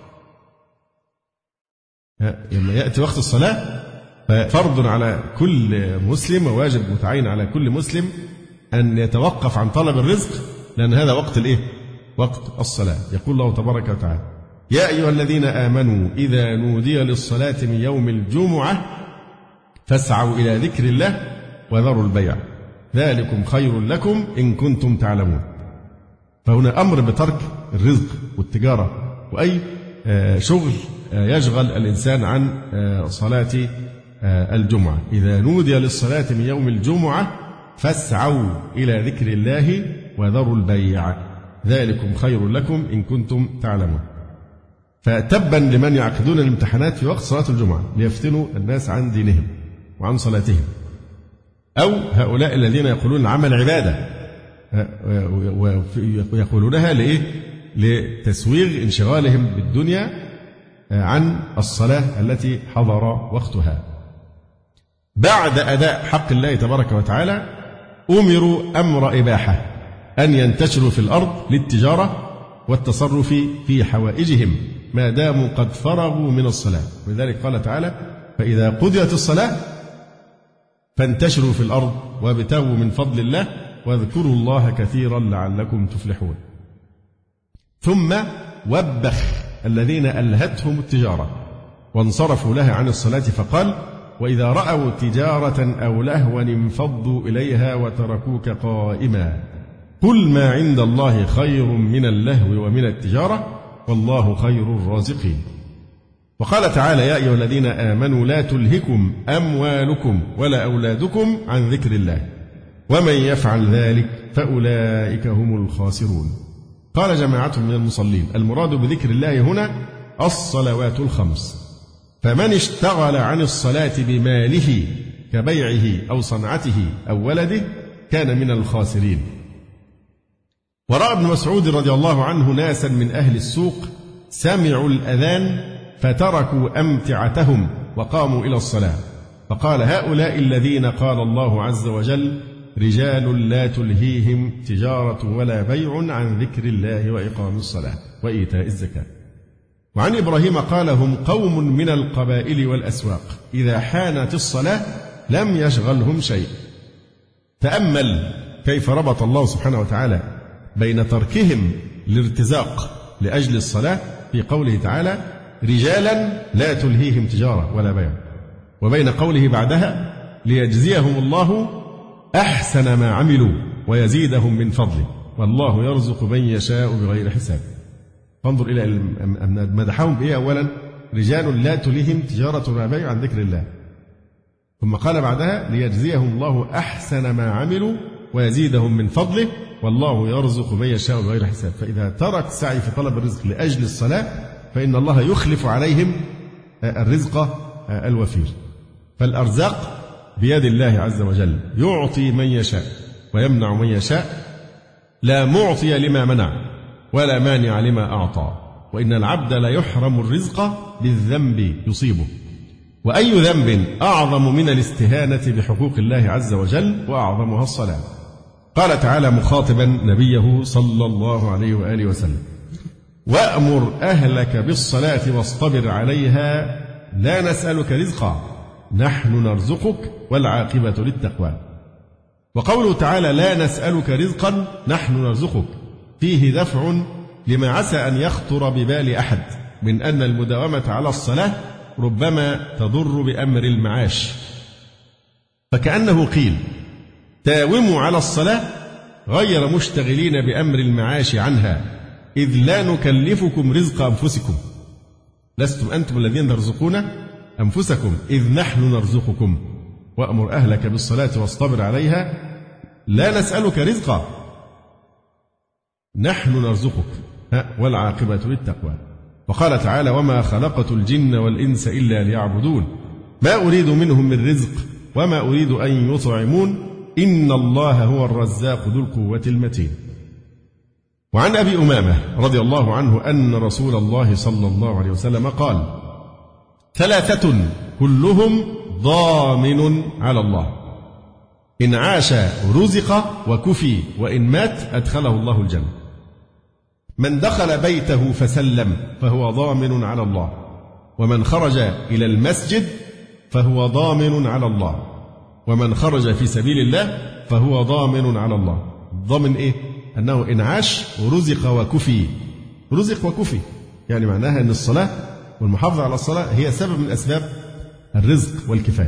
Speaker 1: لما يأتي وقت الصلاة ففرض على كل مسلم وواجب متعين على كل مسلم أن يتوقف عن طلب الرزق، لأن هذا وقت وقت الصلاة. يقول الله تبارك وتعالى: يا أيها الذين آمنوا إذا نودي للصلاة من يوم الجمعة فاسعوا إلى ذكر الله وذروا البيع ذلكم خير لكم إن كنتم تعلمون. فهنا أمر بترك الرزق والتجارة وأي شغل يشغل الإنسان عن صلاة الجمعة. إذا نودي للصلاة من يوم الجمعة فاسعوا إلى ذكر الله وذروا البيع ذلكم خير لكم إن كنتم تعلمون. فتبا لمن يعقدون الامتحانات في وقت صلاة الجمعة ليفتنوا الناس عن دينهم وعن صلاتهم، أو هؤلاء الذين يقولون العمل عبادة ويقولونها لتسويغ انشغالهم بالدنيا عن الصلاة التي حضر وقتها. بعد أداء حق الله تبارك وتعالى أمروا أمر إباحة أن ينتشروا في الأرض للتجارة والتصرف في حوائجهم ما داموا قد فرغوا من الصلاة. ولذلك قال تعالى: فإذا قضيت الصلاة فانتشروا في الأرض وابتغوا من فضل الله واذكروا الله كثيرا لعلكم تفلحون. ثم وبخ الذين ألهتهم التجارة وانصرفوا لها عن الصلاة فقال: وإذا رأوا تجارة أو لهوا انفضوا إليها وتركوك قائما قل ما عند الله خير من اللهو ومن التجارة والله خير الرازقين. وقال تعالى: يا أيها الذين آمنوا لا تلهكم أموالكم ولا أولادكم عن ذكر الله ومن يفعل ذلك فأولئك هم الخاسرون. قال جماعة من المصلين: المراد بذكر الله هنا الصلوات الخمس، فمن اشتغل عن الصلاة بماله كبيعه أو صنعته أو ولده كان من الخاسرين. ورأى ابن مسعود رضي الله عنه ناسا من أهل السوق سمعوا الأذان فتركوا أمتعتهم وقاموا إلى الصلاة. فقال هؤلاء الذين قال الله عز وجل رجال لا تلهيهم تجارة ولا بيع عن ذكر الله وإقام الصلاة وإيتاء الزكاة. وعن إبراهيم قال هم قوم من القبائل والأسواق إذا حانت الصلاة لم يشغلهم شيء. تأمل كيف ربط الله سبحانه وتعالى بين تركهم الارتزاق لأجل الصلاة في قوله تعالى رجالا لا تلهيهم تجارة ولا بيع، وبين قوله بعدها ليجزيهم الله أحسن ما عملوا ويزيدهم من فضله والله يرزق من يشاء بغير حساب. فانظر إلى مدحهم بإيه؟ أولا رجال لا تلهيهم تجارة ولا بيع عن ذكر الله، ثم قال بعدها ليجزيهم الله أحسن ما عملوا ويزيدهم من فضله والله يرزق من يشاء بغير حساب. فإذا ترك سعي في طلب الرزق لأجل الصلاة فإن الله يخلف عليهم الرزق الوفير. فالأرزاق بيد الله عز وجل، يعطي من يشاء ويمنع من يشاء، لا معطي لما منع ولا مانع لما أعطى، وإن العبد لا يحرم الرزق بالذنب يصيبه. وأي ذنب أعظم من الاستهانة بحقوق الله عز وجل وأعظمها الصلاة. قال تعالى مخاطبا نبيه صلى الله عليه وآله وسلم وأمر أهلك بالصلاة واصطبر عليها لا نسألك رزقا نحن نرزقك والعاقبة للتقوى. وقوله تعالى لا نسألك رزقا نحن نرزقك فيه دفع لما عسى أن يخطر ببال أحد من أن المداومة على الصلاة ربما تضر بأمر المعاش، فكأنه قيل داوموا على الصلاة غير مشتغلين بأمر المعاش عنها إذ لا نكلفكم رزق أنفسكم، لستم أنتم الذين ترزقون أنفسكم إذ نحن نرزقكم. وأمر أهلك بالصلاة واصطبر عليها لا نسألك رزقا نحن نرزقك والعاقبة للتقوى. وقال تعالى وما خلقت الجن والإنس إلا ليعبدون ما أريد منهم من رزق وما أريد أن يطعمون إن الله هو الرزاق ذو القوة المتين. وعن أبي أمامة رضي الله عنه أن رسول الله صلى الله عليه وسلم قال ثلاثة كلهم ضامن على الله إن عاش رزق وكفي وإن مات أدخله الله الجنة. من دخل بيته فسلم فهو ضامن على الله، ومن خرج إلى المسجد فهو ضامن على الله، ومن خرج في سبيل الله فهو ضامن على الله. ضامن إيه؟ أنه إن عاش رزق وكفي. رزق وكفي يعني معناها أن الصلاة والمحافظة على الصلاة هي سبب من أسباب الرزق والكفاية.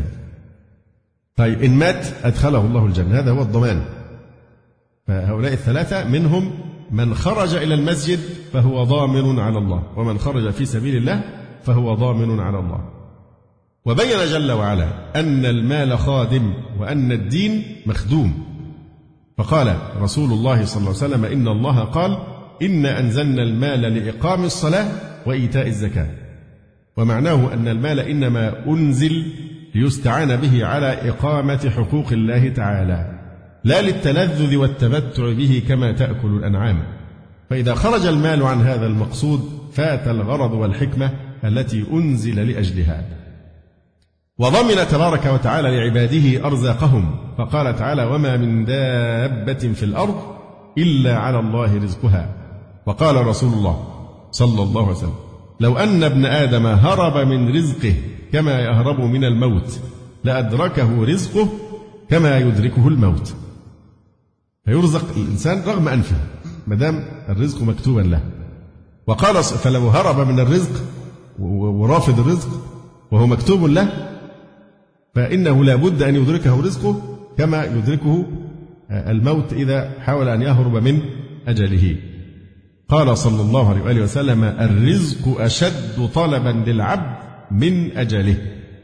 Speaker 1: طيب إن مات أدخله الله الجنة، هذا هو الضمان. فهؤلاء الثلاثة منهم من خرج إلى المسجد فهو ضامن على الله، ومن خرج في سبيل الله فهو ضامن على الله. وبين جل وعلا أن المال خادم وأن الدين مخدوم، فقال رسول الله صلى الله عليه وسلم إن الله قال إنا أنزلنا المال لإقام الصلاة وإيتاء الزكاة. ومعناه أن المال إنما أنزل ليستعان به على إقامة حقوق الله تعالى لا للتلذذ والتمتع به كما تأكل الأنعام. فإذا خرج المال عن هذا المقصود فات الغرض والحكمة التي أنزل لأجلها. وضمن تبارك وتعالى لعباده أرزاقهم، فقال تعالى وما من دابة في الأرض إلا على الله رزقها. وقال رسول الله صلى الله عليه وسلم لو أن ابن آدم هرب من رزقه كما يهرب من الموت لأدركه رزقه كما يدركه الموت. فيرزق الإنسان رغم أنفه ما دام الرزق مكتوبا له. وقال فلو هرب من الرزق ورافض الرزق وهو مكتوب له فإنه لا بد أن يدركه رزقه كما يدركه الموت إذا حاول أن يهرب من أجله. قال صلى الله عليه وآله وسلم الرزق أشد طلبا للعبد من أجله.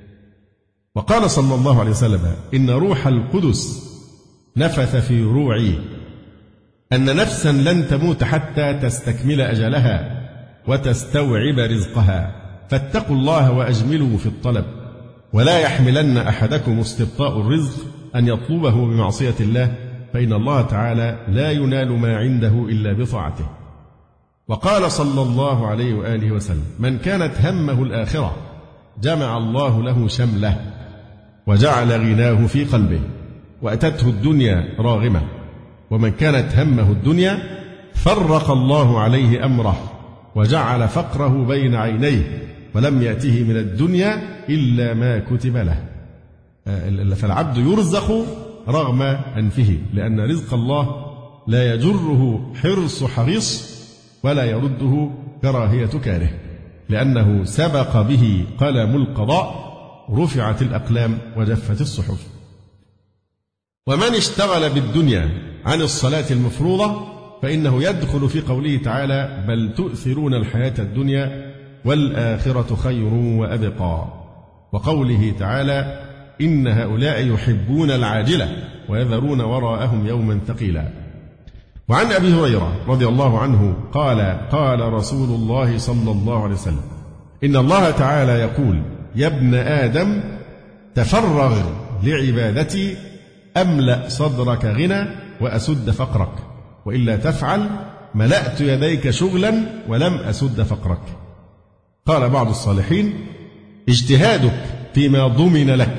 Speaker 1: وقال صلى الله عليه وسلم إن روح القدس نفث في روعي أن نفسا لن تموت حتى تستكمل أجلها وتستوعب رزقها، فاتقوا الله وأجملوا في الطلب، ولا يحملن أحدكم استبطاء الرزق أن يطلبه بمعصية الله، فإن الله تعالى لا ينال ما عنده إلا بطاعته. وقال صلى الله عليه وآله وسلم من كانت همه الآخرة جمع الله له شمله وجعل غناه في قلبه، وأتته الدنيا راغمة، ومن كانت همه الدنيا فرق الله عليه أمره وجعل فقره بين عينيه، ولم يأته من الدنيا إلا ما كتب له. فالعبد يرزق رغم أنفه، لأن رزق الله لا يجره حرص حريص ولا يرده كراهية كاره، لأنه سبق به قلم القضاء، رفعت الأقلام وجفت الصحف. ومن اشتغل بالدنيا عن الصلاة المفروضة فإنه يدخل في قوله تعالى: بل تؤثرون الحياة الدنيا والآخرة خير وأبقى، وقوله تعالى: إن هؤلاء يحبون العاجلة ويذرون وراءهم يوما ثقيلا. وعن أبي هريرة رضي الله عنه قال: قال رسول الله صلى الله عليه وسلم: إن الله تعالى يقول: يا ابن آدم تفرغ لعبادتي أملأ صدرك غنى وأسد فقرك، وإلا تفعل ملأت يديك شغلا ولم أسد فقرك. قال بعض الصالحين: اجتهادك فيما ضمن لك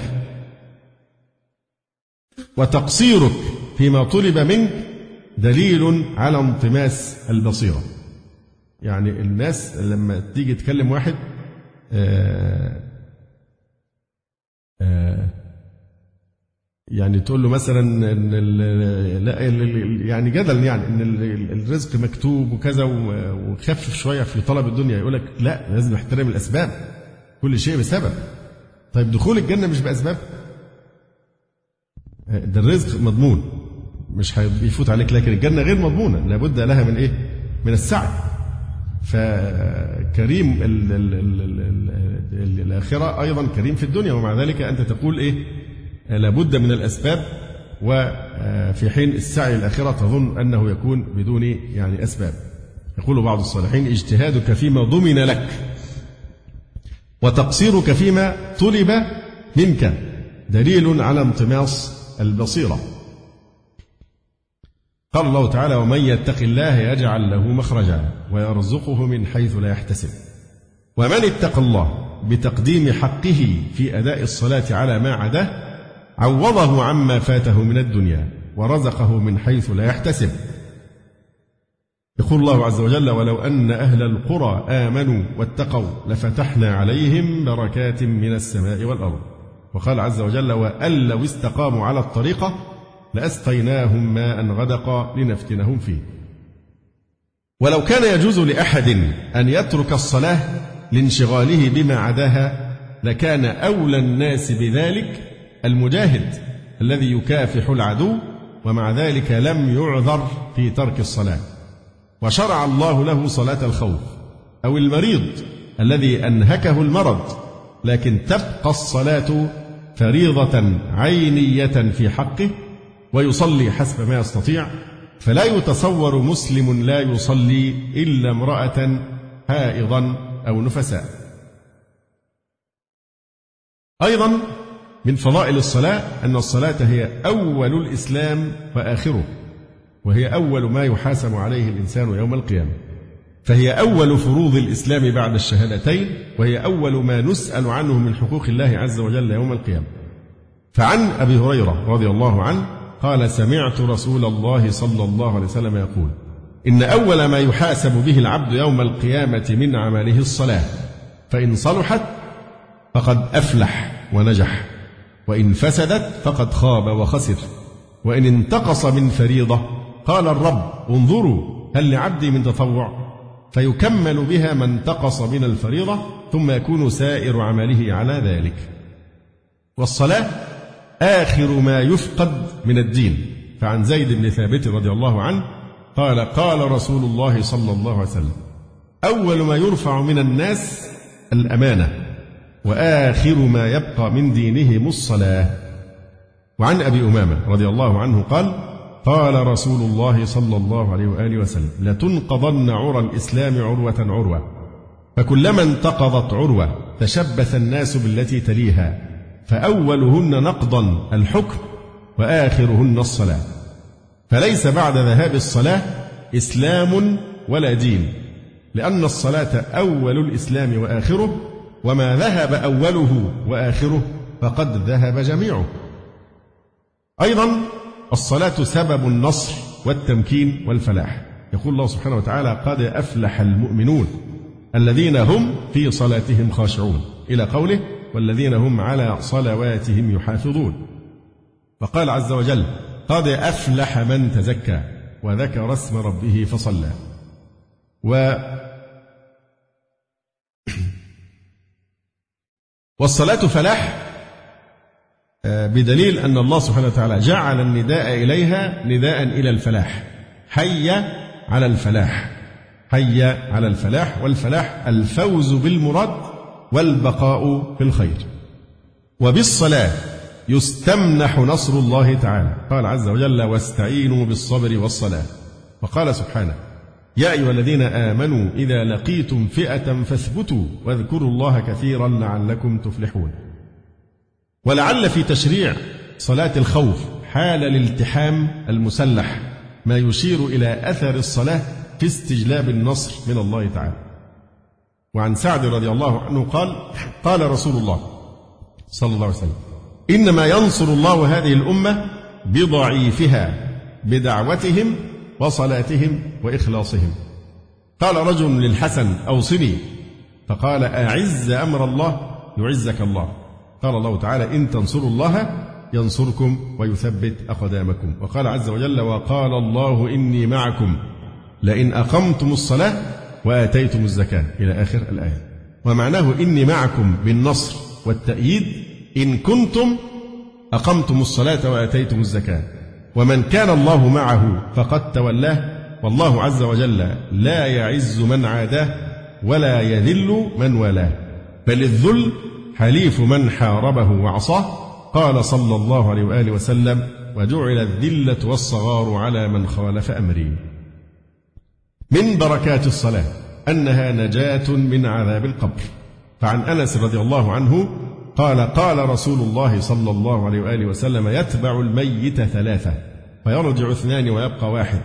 Speaker 1: وتقصيرك فيما طلب منك دليل على انطماس البصيرة. يعني الناس لما تيجي تكلم واحد يعني تقول له مثلا إن يعني جدلا يعني ان الرزق مكتوب وكذا، وخفف شويه في طلب الدنيا، يقول لك لا، لازم نحترم الاسباب، كل شيء بسبب. طيب دخول الجنه مش باسباب؟ ده الرزق مضمون مش هيفوت عليك، لكن الجنه غير مضمونه، لابد لها من ايه؟ من السعي. فكريم الاخره ايضا كريم في الدنيا، ومع ذلك انت تقول ايه؟ لابد من الأسباب، وفي حين السعي الآخرة تظن أنه يكون بدون يعني أسباب. يقول بعض الصالحين: اجتهادك فيما ضمن لك وتقصيرك فيما طلب منك دليل على انطماس البصيرة. قال الله تعالى: ومن يتق الله يجعل له مخرجا ويرزقه من حيث لا يحتسب. ومن اتقى الله بتقديم حقه في أداء الصلاة على ما عداه عوضه عما فاته من الدنيا ورزقه من حيث لا يحتسب. يقول الله عز وجل: ولو أن أهل القرى آمنوا واتقوا لفتحنا عليهم بركات من السماء والأرض. وقال عز وجل: وأن لو استقاموا على الطريقة لأسقيناهم ماء غدقا لنفتنهم فيه. ولو كان يجوز لأحد أن يترك الصلاة لانشغاله بما عداها لكان أولى الناس بذلك المجاهد الذي يكافح العدو، ومع ذلك لم يعذر في ترك الصلاة، وشرع الله له صلاة الخوف، أو المريض الذي أنهكه المرض، لكن تبقى الصلاة فريضة عينية في حقه ويصلي حسب ما يستطيع. فلا يتصور مسلم لا يصلي إلا امرأة حائضا أو نفساء. أيضا من فضائل الصلاة أن الصلاة هي أول الإسلام وآخره، وهي أول ما يحاسب عليه الإنسان يوم القيامة، فهي أول فروض الإسلام بعد الشهادتين، وهي أول ما نسأل عنه من حقوق الله عز وجل يوم القيامة. فعن أبي هريرة رضي الله عنه قال: سمعت رسول الله صلى الله عليه وسلم يقول: إن أول ما يحاسب به العبد يوم القيامة من عمله الصلاة، فإن صلحت فقد أفلح ونجح، وإن فسدت فقد خاب وخسر، وإن انتقص من فريضة قال الرب: انظروا هل لعبدي من تطوع، فيكمل بها ما انتقص من الفريضة، ثم يكون سائر عمله على ذلك. والصلاة آخر ما يفقد من الدين. فعن زيد بن ثابت رضي الله عنه قال: قال رسول الله صلى الله عليه وسلم: أول ما يرفع من الناس الأمانة، وآخر ما يبقى من دينهم الصلاة. وعن أبي أمامة رضي الله عنه قال: قال رسول الله صلى الله عليه وآله وسلم: لتنقضن عرى الإسلام عروة عروة، فكلما انتقضت عروة تشبث الناس بالتي تليها، فأولهن نقضا الحكم وآخرهن الصلاة. فليس بعد ذهاب الصلاة إسلام ولا دين، لأن الصلاة أول الإسلام وآخره، وما ذهب أوله وآخره فقد ذهب جميعه. أيضا الصلاة سبب النصر والتمكين والفلاح. يقول الله سبحانه وتعالى: قد أفلح المؤمنون الذين هم في صلاتهم خاشعون، إلى قوله: والذين هم على صلواتهم يحافظون. فقال عز وجل: قد أفلح من تزكى وذكر اسم ربه فصلى. والصلاة فلاح بدليل أن الله سبحانه وتعالى جعل النداء إليها نداء إلى الفلاح. حي على الفلاح، حي على الفلاح، والفلاح الفوز بالمراد والبقاء في الخير. وبالصلاة يستمنح نصر الله تعالى. قال عز وجل: واستعينوا بالصبر والصلاة. وقال سبحانه: يا أيها الذين آمنوا إذا لقيتم فئة فاثبتوا واذكروا الله كثيرا لعلكم تفلحون. ولعل في تشريع صلاة الخوف حال الالتحام المسلح ما يشير إلى أثر الصلاة في استجلاب النصر من الله تعالى. وعن سعد رضي الله عنه قال: قال رسول الله صلى الله عليه وسلم: إنما ينصر الله هذه الأمة بضعيفها بدعوتهم وصلاتهم وإخلاصهم. قال رجل للحسن: أوصني. فقال: أعز أمر الله يعزك الله. قال الله تعالى: إن تنصروا الله ينصركم ويثبت أقدامكم. وقال عز وجل: وقال الله إني معكم لئن أقمتم الصلاة وآتيتم الزكاة، إلى آخر الآية. ومعناه إني معكم بالنصر والتأييد إن كنتم أقمتم الصلاة وآتيتم الزكاة. ومن كان الله معه فقد تولاه، والله عز وجل لا يعز من عاداه ولا يذل من والاه، بل الذل حليف من حاربه وعصاه. قال صلى الله عليه وآله وسلم: وجعل الذلة والصغار على من خالف أمري. من بركات الصلاة أنها نجاة من عذاب القبر. فعن أنس رضي الله عنه قال: قال رسول الله صلى الله عليه وآله وسلم: يتبع الميت ثلاثة فيرجع اثنان ويبقى واحد،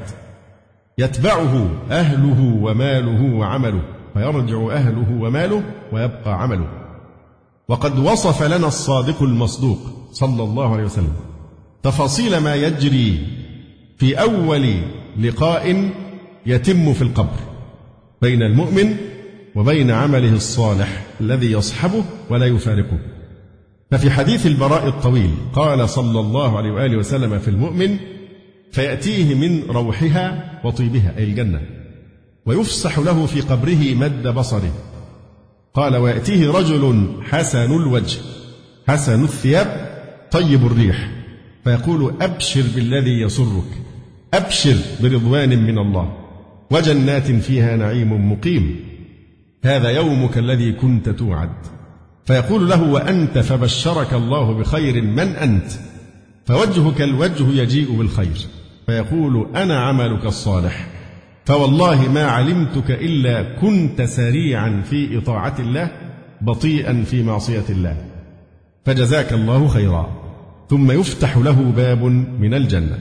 Speaker 1: يتبعه أهله وماله وعمله فيرجع أهله وماله ويبقى عمله. وقد وصف لنا الصادق المصدوق صلى الله عليه وسلم تفاصيل ما يجري في أول لقاء يتم في القبر بين المؤمن وبين عمله الصالح الذي يصحبه ولا يفارقه. ففي حديث البراء الطويل قال صلى الله عليه وآله وسلم في المؤمن: فيأتيه من روحها وطيبها، أي الجنة، ويفسح له في قبره مد بصره. قال: ويأتيه رجل حسن الوجه حسن الثياب طيب الريح، فيقول: أبشر بالذي يسرك، أبشر برضوان من الله وجنات فيها نعيم مقيم، هذا يومك الذي كنت توعد. فيقول له: وأنت؟ فبشرك الله بخير، من أنت؟ فوجهك الوجه يجيء بالخير، فيقول: أنا عملك الصالح، فوالله ما علمتك إلا كنت سريعا في إطاعة الله بطيئا في معصية الله، فجزاك الله خيرا. ثم يفتح له باب من الجنة.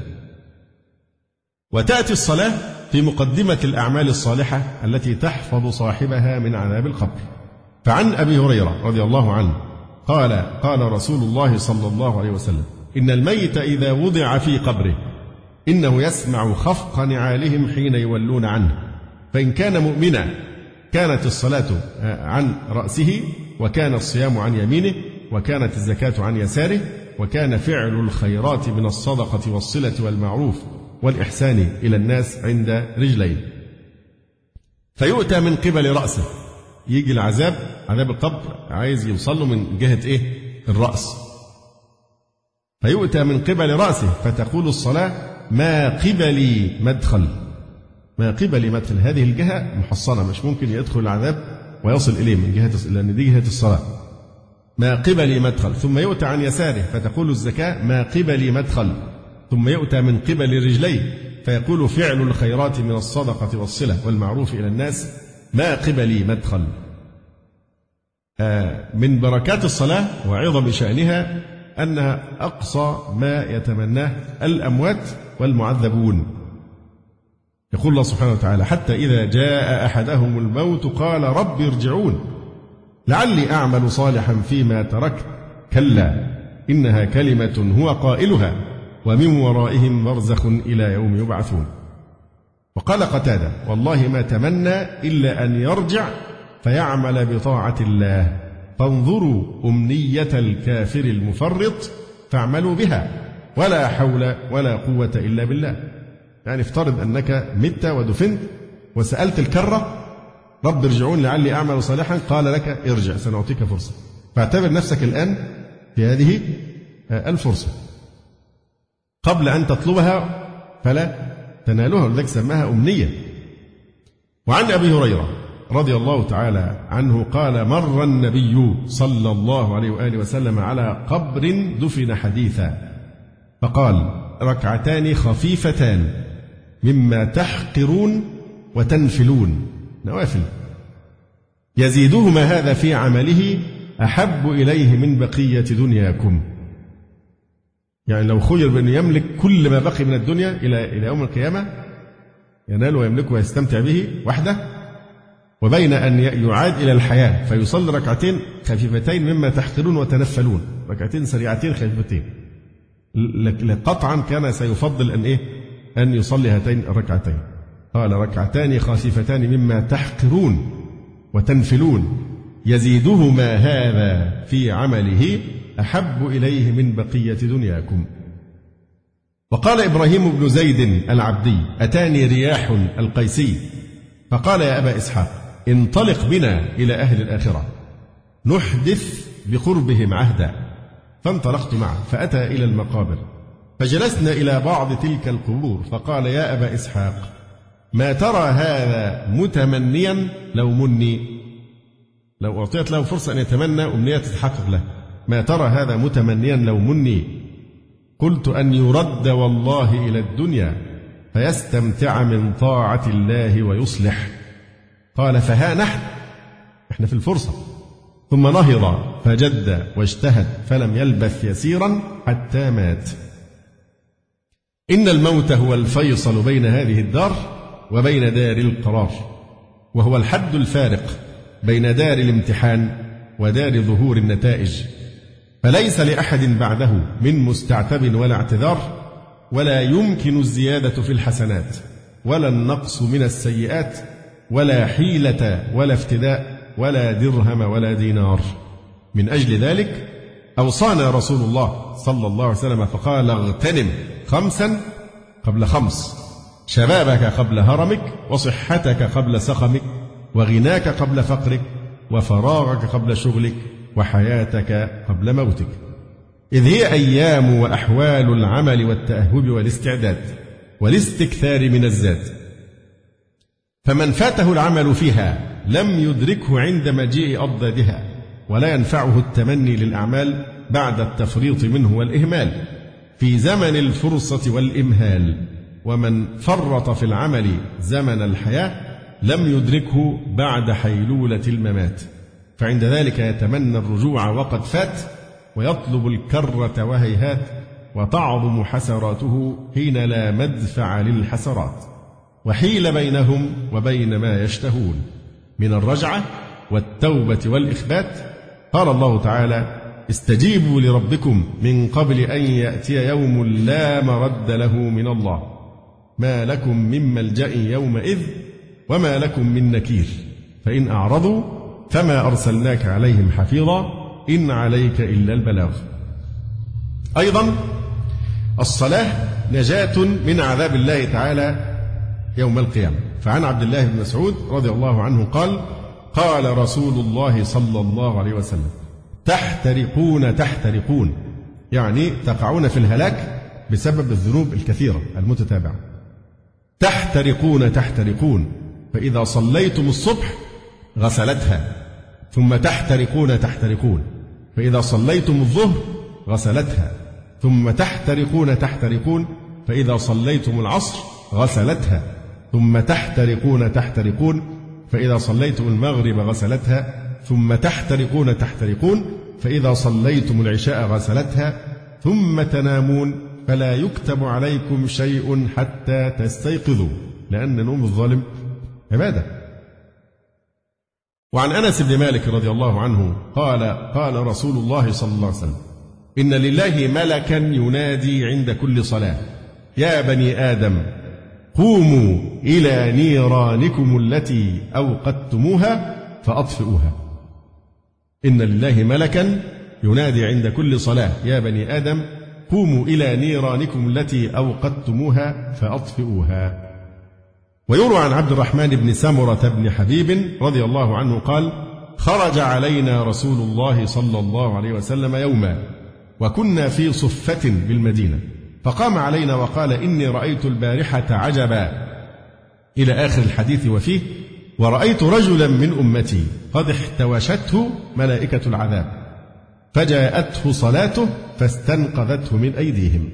Speaker 1: وتأتي الصلاة في مقدمة الأعمال الصالحة التي تحفظ صاحبها من عذاب القبر. فعن أبي هريرة رضي الله عنه قال: قال رسول الله صلى الله عليه وسلم: إن الميت إذا وضع في قبره إنه يسمع خفق نعالهم حين يولون عنه، فإن كان مؤمنا كانت الصلاة عن رأسه، وكان الصيام عن يمينه، وكانت الزكاة عن يساره، وكان فعل الخيرات من الصدقة والصلة والمعروف والإحسان إلى الناس عند رجليه. فيؤتى من قبل رأسه، يجي العذاب، عذاب القبر عايز يوصل له من جهة إيه؟ الرأس. فيؤتى من قبل رأسه فتقول الصلاة: ما قبلي مدخل، ما قبلي مدخل. هذه الجهة محصنة، مش ممكن يدخل العذاب ويصل إليه من جهة، لأن دي جهة الصلاة. ما قبلي مدخل. ثم يؤتى عن يساره فتقول الزكاة: ما قبلي مدخل. ثم يؤتى من قبل رجليه فيقول: فعل الخيرات من الصدقة والصلة والمعروف إلى الناس، ما قبلي مدخل. من بركات الصلاة وعظم شأنها أنها أقصى ما يتمناه الأموات والمعذبون. يقول الله سبحانه وتعالى: حتى إذا جاء أحدهم الموت قال رب ارجعون لعلي أعمل صالحا فيما تركت كلا إنها كلمة هو قائلها ومن ورائهم برزخ إلى يوم يبعثون. وقال قتادة والله ما تمنى إلا أن يرجع فيعمل بطاعة الله فانظروا أمنية الكافر المفرط فاعملوا بها ولا حول ولا قوة إلا بالله. يعني افترض أنك مت ودفنت وسألت الكرة رب ارجعون لعلي أعمل صالحا، قال لك ارجع سنعطيك فرصة، فاعتبر نفسك الآن في هذه الفرصة قبل أن تطلبها فلا تنالها، ولذلك سماها أمنية. وعن أبي هريرة رضي الله تعالى عنه قال مر النبي صلى الله عليه وآله وسلم على قبر دفن حديثا فقال ركعتان خفيفتان مما تحقرون وتنفلون، نوافل، يزيدهما هذا في عمله أحب إليه من بقية دنياكم. يعني لو خير بأن يملك كل ما بقي من الدنيا إلى يوم القيامة ينال ويملكه ويستمتع به وحده، وبين أن يعاد إلى الحياة فيصلي ركعتين خفيفتين مما تحقرون وتنفلون، ركعتين سريعتين خفيفتين، قطعا كان سيفضل أن يصلي هاتين الركعتين. قال ركعتان خفيفتان مما تحقرون وتنفلون يزيدهما هذا في عمله أحب إليه من بقية دنياكم. وقال إبراهيم بن زيد العبدي أتاني رياح القيسي فقال يا أبا إسحاق انطلق بنا إلى أهل الآخرة نحدث بقربهم عهدا، فانطلقت معه فأتى إلى المقابر فجلسنا إلى بعض تلك القبور فقال يا أبا إسحاق ما ترى هذا متمنيا لو أعطيت له فرصة أن يتمنى أمنية تتحقق له، ما ترى هذا متمنيا لو مني؟ قلت أن يرد والله إلى الدنيا فيستمتع من طاعة الله ويصلح. قال فها نحن في الفرصة. ثم نهض فجد واجتهد فلم يلبث يسيرا حتى مات. إن الموت هو الفيصل بين هذه الدار وبين دار القرار، وهو الحد الفارق بين دار الامتحان ودار ظهور النتائج، فليس لأحد بعده من مستعتب ولا اعتذار، ولا يمكن الزيادة في الحسنات ولا النقص من السيئات، ولا حيلة ولا افتداء ولا درهم ولا دينار. من أجل ذلك أوصانا رسول الله صلى الله عليه وسلم فقال اغتنم 5 قبل 5، شبابك قبل هرمك، وصحتك قبل سقمك، وغناك قبل فقرك، وفراغك قبل شغلك، وحياتك قبل موتك، إذ هي أيام وأحوال العمل والتأهب والاستعداد والاستكثار من الزاد، فمن فاته العمل فيها لم يدركه عند مجيء أضدادها، ولا ينفعه التمني للأعمال بعد التفريط منه والإهمال في زمن الفرصة والإمهال، ومن فرط في العمل زمن الحياة لم يدركه بعد حيلولة الممات، فعند ذلك يتمنى الرجوع وقد فات، ويطلب الكرة وهيهات، وتعظم حسراته حين لا مدفع للحسرات، وحيل بينهم وبين ما يشتهون من الرجعة والتوبة والإخبات. قال الله تعالى استجيبوا لربكم من قبل أن يأتي يوم لا مرد له من الله، ما لكم من ملجأ يومئذ وما لكم من نكير، فإن أعرضوا فما أرسلناك عليهم حفيظا إن عليك إلا البلاغ. أيضا الصلاة نجاة من عذاب الله تعالى يوم القيامة. فعن عبد الله بن مسعود رضي الله عنه قال قال رسول الله صلى الله عليه وسلم تحترقون، يعني تقعون في الهلاك بسبب الذنوب الكثيرة المتتابعة. تحترقون فإذا صليتم الصبح غسلتها، ثم تحترقون فإذا صليتم الظهر غسلتها، ثم تحترقون فإذا صليتم العصر غسلتها، ثم تحترقون فإذا صليتم المغرب غسلتها، ثم تحترقون فإذا صليتم العشاء غسلتها، ثم تنامون فلا يكتب عليكم شيء حتى تستيقظوا، لأن نوم الظالم عبادة. وعن أنس بن مالك رضي الله عنه قال قال رسول الله صلى الله عليه وسلم: إن لله ملكا ينادي عند كل صلاة: يا بني آدم قوموا إلى نيرانكم التي أوقدتموها فأطفئوها. إن لله ملكا ينادي عند كل صلاة: يا بني آدم قوموا إلى نيرانكم التي أوقدتموها فأطفئوها. ويروى عن عبد الرحمن بن سمرة بن حبيب رضي الله عنه قال: خرج علينا رسول الله صلى الله عليه وسلم يوما وكنا في صفة بالمدينة، فقام علينا وقال: إني رأيت البارحة عجبا، إلى آخر الحديث وفيه: ورأيت رجلا من أمتي قد احتوشته ملائكة العذاب فجاءته صلاته فاستنقذته من أيديهم.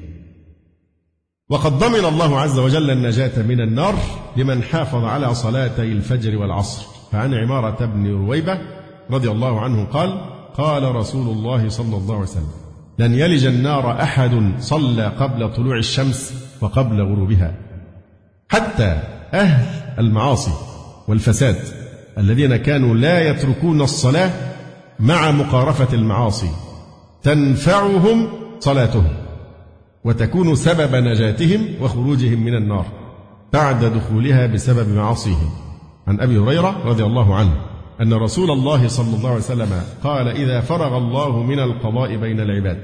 Speaker 1: وقد ضمن الله عز وجل النجاة من النار لمن حافظ على صلاتي الفجر والعصر. فعن عمارة بن رويبة رضي الله عنه قال: قال رسول الله صلى الله عليه وسلم: لن يلج النار أحد صلى قبل طلوع الشمس وقبل غروبها. حتى أهل المعاصي والفساد الذين كانوا لا يتركون الصلاة مع مقارفة المعاصي تنفعهم صلاتهم وتكون سبب نجاتهم وخروجهم من النار بعد دخولها بسبب معاصيهم. عن أبي هريرة رضي الله عنه أن رسول الله صلى الله عليه وسلم قال: إذا فرغ الله من القضاء بين العباد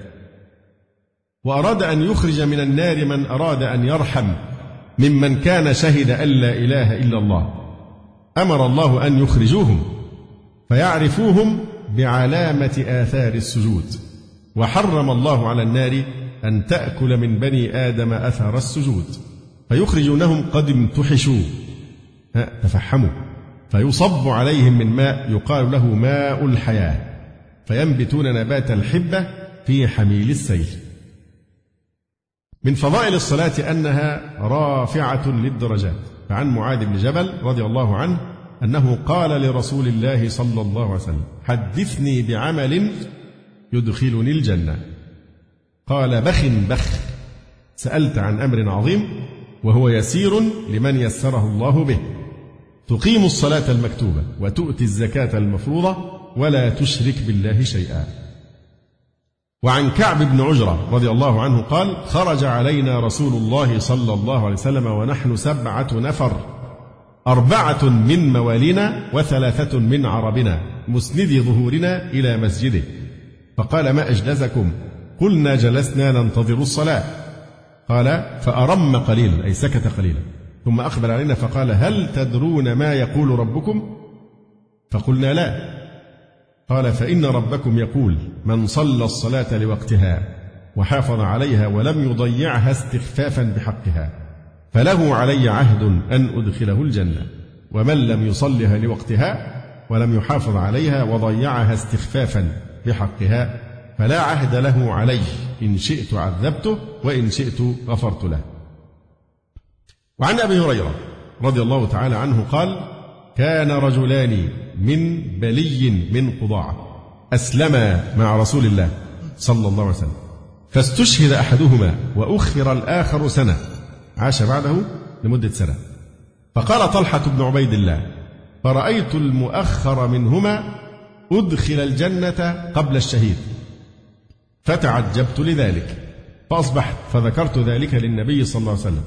Speaker 1: وأراد أن يخرج من النار من أراد أن يرحم ممن كان شهد أن لا إله إلا الله، أمر الله أن يخرجوهم فيعرفوهم بعلامة آثار السجود، وحرم الله على النار أن تأكل من بني آدم أثر السجود، فيخرجونهم قد امتحشوا تفحموا، فيصب عليهم من ماء يقال له ماء الحياة، فينبتون نبات الحبة في حميل السيل. من فضائل الصلاة أنها رافعة للدرجات. فعن معاذ بن جبل رضي الله عنه أنه قال لرسول الله صلى الله عليه وسلم: حدثني بعمل يدخلني الجنة. قال: بخ بخ، سألت عن أمر عظيم وهو يسير لمن يسره الله به، تقيم الصلاة المكتوبة وتؤتي الزكاة المفروضة ولا تشرك بالله شيئا. وعن كعب بن عجرة رضي الله عنه قال: خرج علينا رسول الله صلى الله عليه وسلم ونحن 7 نفر، 4 من موالينا و3 من عربنا، مسندي ظهورنا إلى مسجده، فقال: ما أجلسكم؟ قلنا: جلسنا ننتظر الصلاة. قال: فأرم قليلا، أي سكت قليلا، ثم أقبل علينا فقال: هل تدرون ما يقول ربكم؟ فقلنا: لا. قال: فإن ربكم يقول: من صلى الصلاة لوقتها وحافظ عليها ولم يضيعها استخفافا بحقها فله علي عهد أن أدخله الجنة، ومن لم يصلها لوقتها ولم يحافظ عليها وضيعها استخفافا بحقها فلا عهد له عليه، إن شئت عذبته وإن شئت غفرت له. وعن أبي هريرة رضي الله تعالى عنه قال: كان رجلان من بلي من قضاعة أسلما مع رسول الله صلى الله عليه وسلم، فاستشهد أحدهما وأخر الآخر سنة، عاش بعده لمدة سنة. فقال طلحة بن عبيد الله: فرأيت المؤخر منهما أدخل الجنة قبل الشهيد، فتعجبت لذلك، فأصبحت فذكرت ذلك للنبي صلى الله عليه وسلم،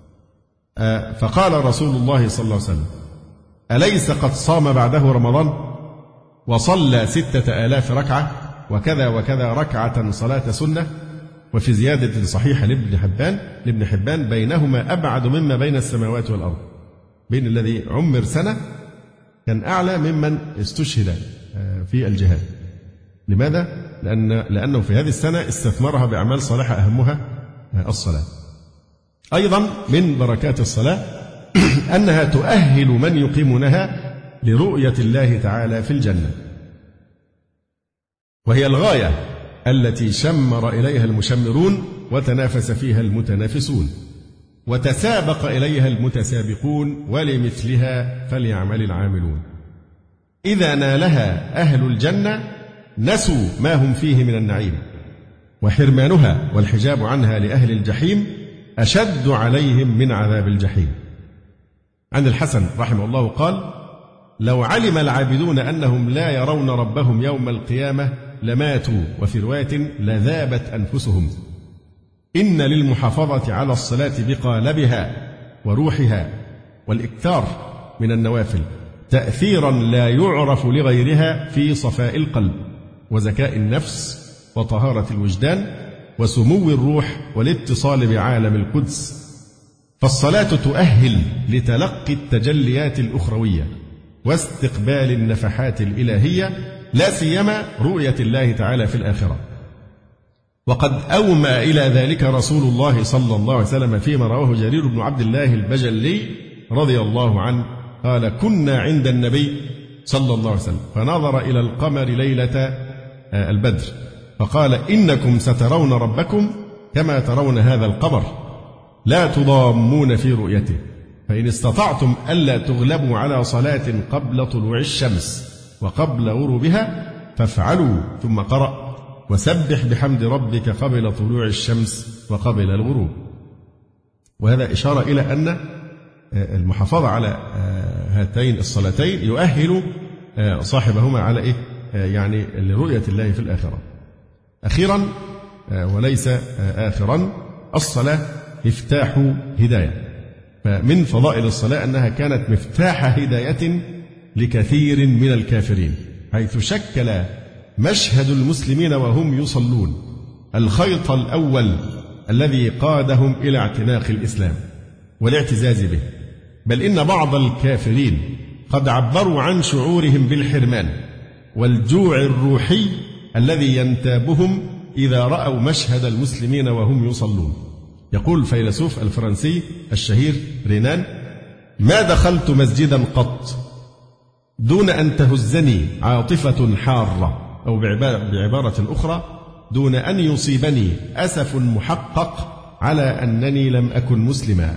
Speaker 1: فقال رسول الله صلى الله عليه وسلم: أليس قد صام بعده رمضان وصلى 6000 ركعة وكذا وكذا ركعة صلاة سنة؟ وفي زيادة صحيحة لابن حبان بينهما أبعد مما بين السماوات والأرض، بين الذي عمر سنة كان أعلى ممن استشهد في الجهاد. لماذا؟ لأنه في هذه السنة استثمرها بأعمال صالحة أهمها الصلاة. أيضا من بركات الصلاة أنها تؤهل من يقيمونها لرؤية الله تعالى في الجنة، وهي الغاية التي شمر إليها المشمرون وتنافس فيها المتنافسون وتسابق إليها المتسابقون، ولمثلها فليعمل العاملون. إذا نالها أهل الجنة نسوا ما هم فيه من النعيم، وحرمانها والحجاب عنها لأهل الجحيم أشد عليهم من عذاب الجحيم. عن الحسن رحمه الله قال: لو علم العابدون أنهم لا يرون ربهم يوم القيامة لماتوا، وفي رواية لذابت أنفسهم. إن للمحافظة على الصلاة بقالبها وروحها والإكثار من النوافل تأثيرا لا يعرف لغيرها في صفاء القلب وزكاء النفس وطهارة الوجدان وسمو الروح والاتصال بعالم القدس. فالصلاة تؤهل لتلقي التجليات الأخروية واستقبال النفحات الإلهية، لا سيما رؤية الله تعالى في الآخرة. وقد أومأ إلى ذلك رسول الله صلى الله عليه وسلم فيما رواه جرير بن عبد الله البجلي رضي الله عنه قال: كنا عند النبي صلى الله عليه وسلم فنظر إلى القمر ليلة البدر فقال: إنكم سترون ربكم كما ترون هذا القمر لا تضامون في رؤيته، فإن استطعتم ألا تغلبوا على صلاة قبل طلوع الشمس وقبل غروبها فافعلوا. ثم قرأ: وسبح بحمد ربك قبل طلوع الشمس وقبل الغروب. وهذا إشارة إلى أن المحافظة على هاتين الصلاتين يؤهل صاحبهما على يعني لرؤية الله في الآخرة. أخيرا وليس آخرا، الصلاة مفتاح هداية. فمن فضائل الصلاة أنها كانت مفتاح هداية لكثير من الكافرين، حيث شكل مشهد المسلمين وهم يصلون الخيط الأول الذي قادهم إلى اعتناق الإسلام والاعتزاز به. بل إن بعض الكافرين قد عبروا عن شعورهم بالحرمان والجوع الروحي الذي ينتابهم إذا رأوا مشهد المسلمين وهم يصلون. يقول الفيلسوف الفرنسي الشهير رينان: ما دخلت مسجدا قط دون أن تهزني عاطفة حارة، أو بعبارة أخرى دون أن يصيبني أسف محقق على أنني لم أكن مسلما.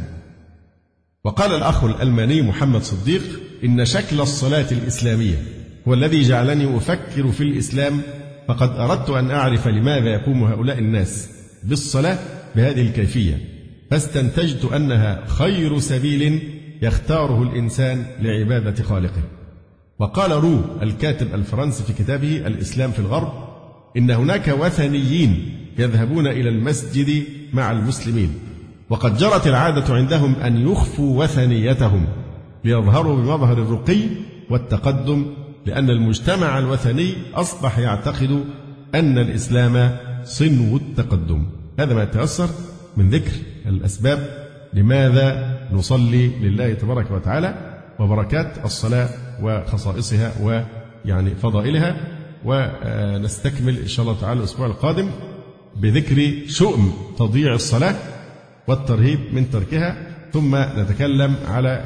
Speaker 1: وقال الأخ الألماني محمد صديق: إن شكل الصلاة الإسلامية هو الذي جعلني أفكر في الإسلام، فقد أردت أن أعرف لماذا يقوم هؤلاء الناس بالصلاة بهذه الكيفية، فاستنتجت أنها خير سبيل يختاره الإنسان لعبادة خالقه. وقال رو الكاتب الفرنسي في كتابه الإسلام في الغرب: إن هناك وثنيين يذهبون إلى المسجد مع المسلمين، وقد جرت العادة عندهم أن يخفوا وثنيتهم ليظهروا بمظهر الرقي والتقدم، لأن المجتمع الوثني أصبح يعتقد أن الإسلام صنو التقدم. هذا ما يتأثر من ذكر الأسباب لماذا نصلي لله تبارك وتعالى وبركات الصلاة وخصائصها ويعني فضائلها. ونستكمل إن شاء الله تعالى الأسبوع القادم بذكر شؤم تضييع الصلاة والترهيب من تركها، ثم نتكلم على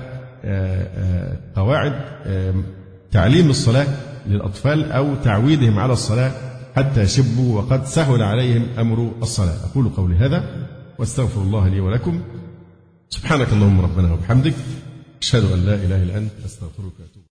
Speaker 1: قواعد تعليم الصلاة للأطفال أو تعويدهم على الصلاة حتى يشبوا وقد سهل عليهم أمر الصلاة. أقول قولي هذا واستغفر الله لي ولكم. سبحانك اللهم ربنا وبحمدك، أشهد أن لا إله إلا أنت، أستغفرك وأتوب.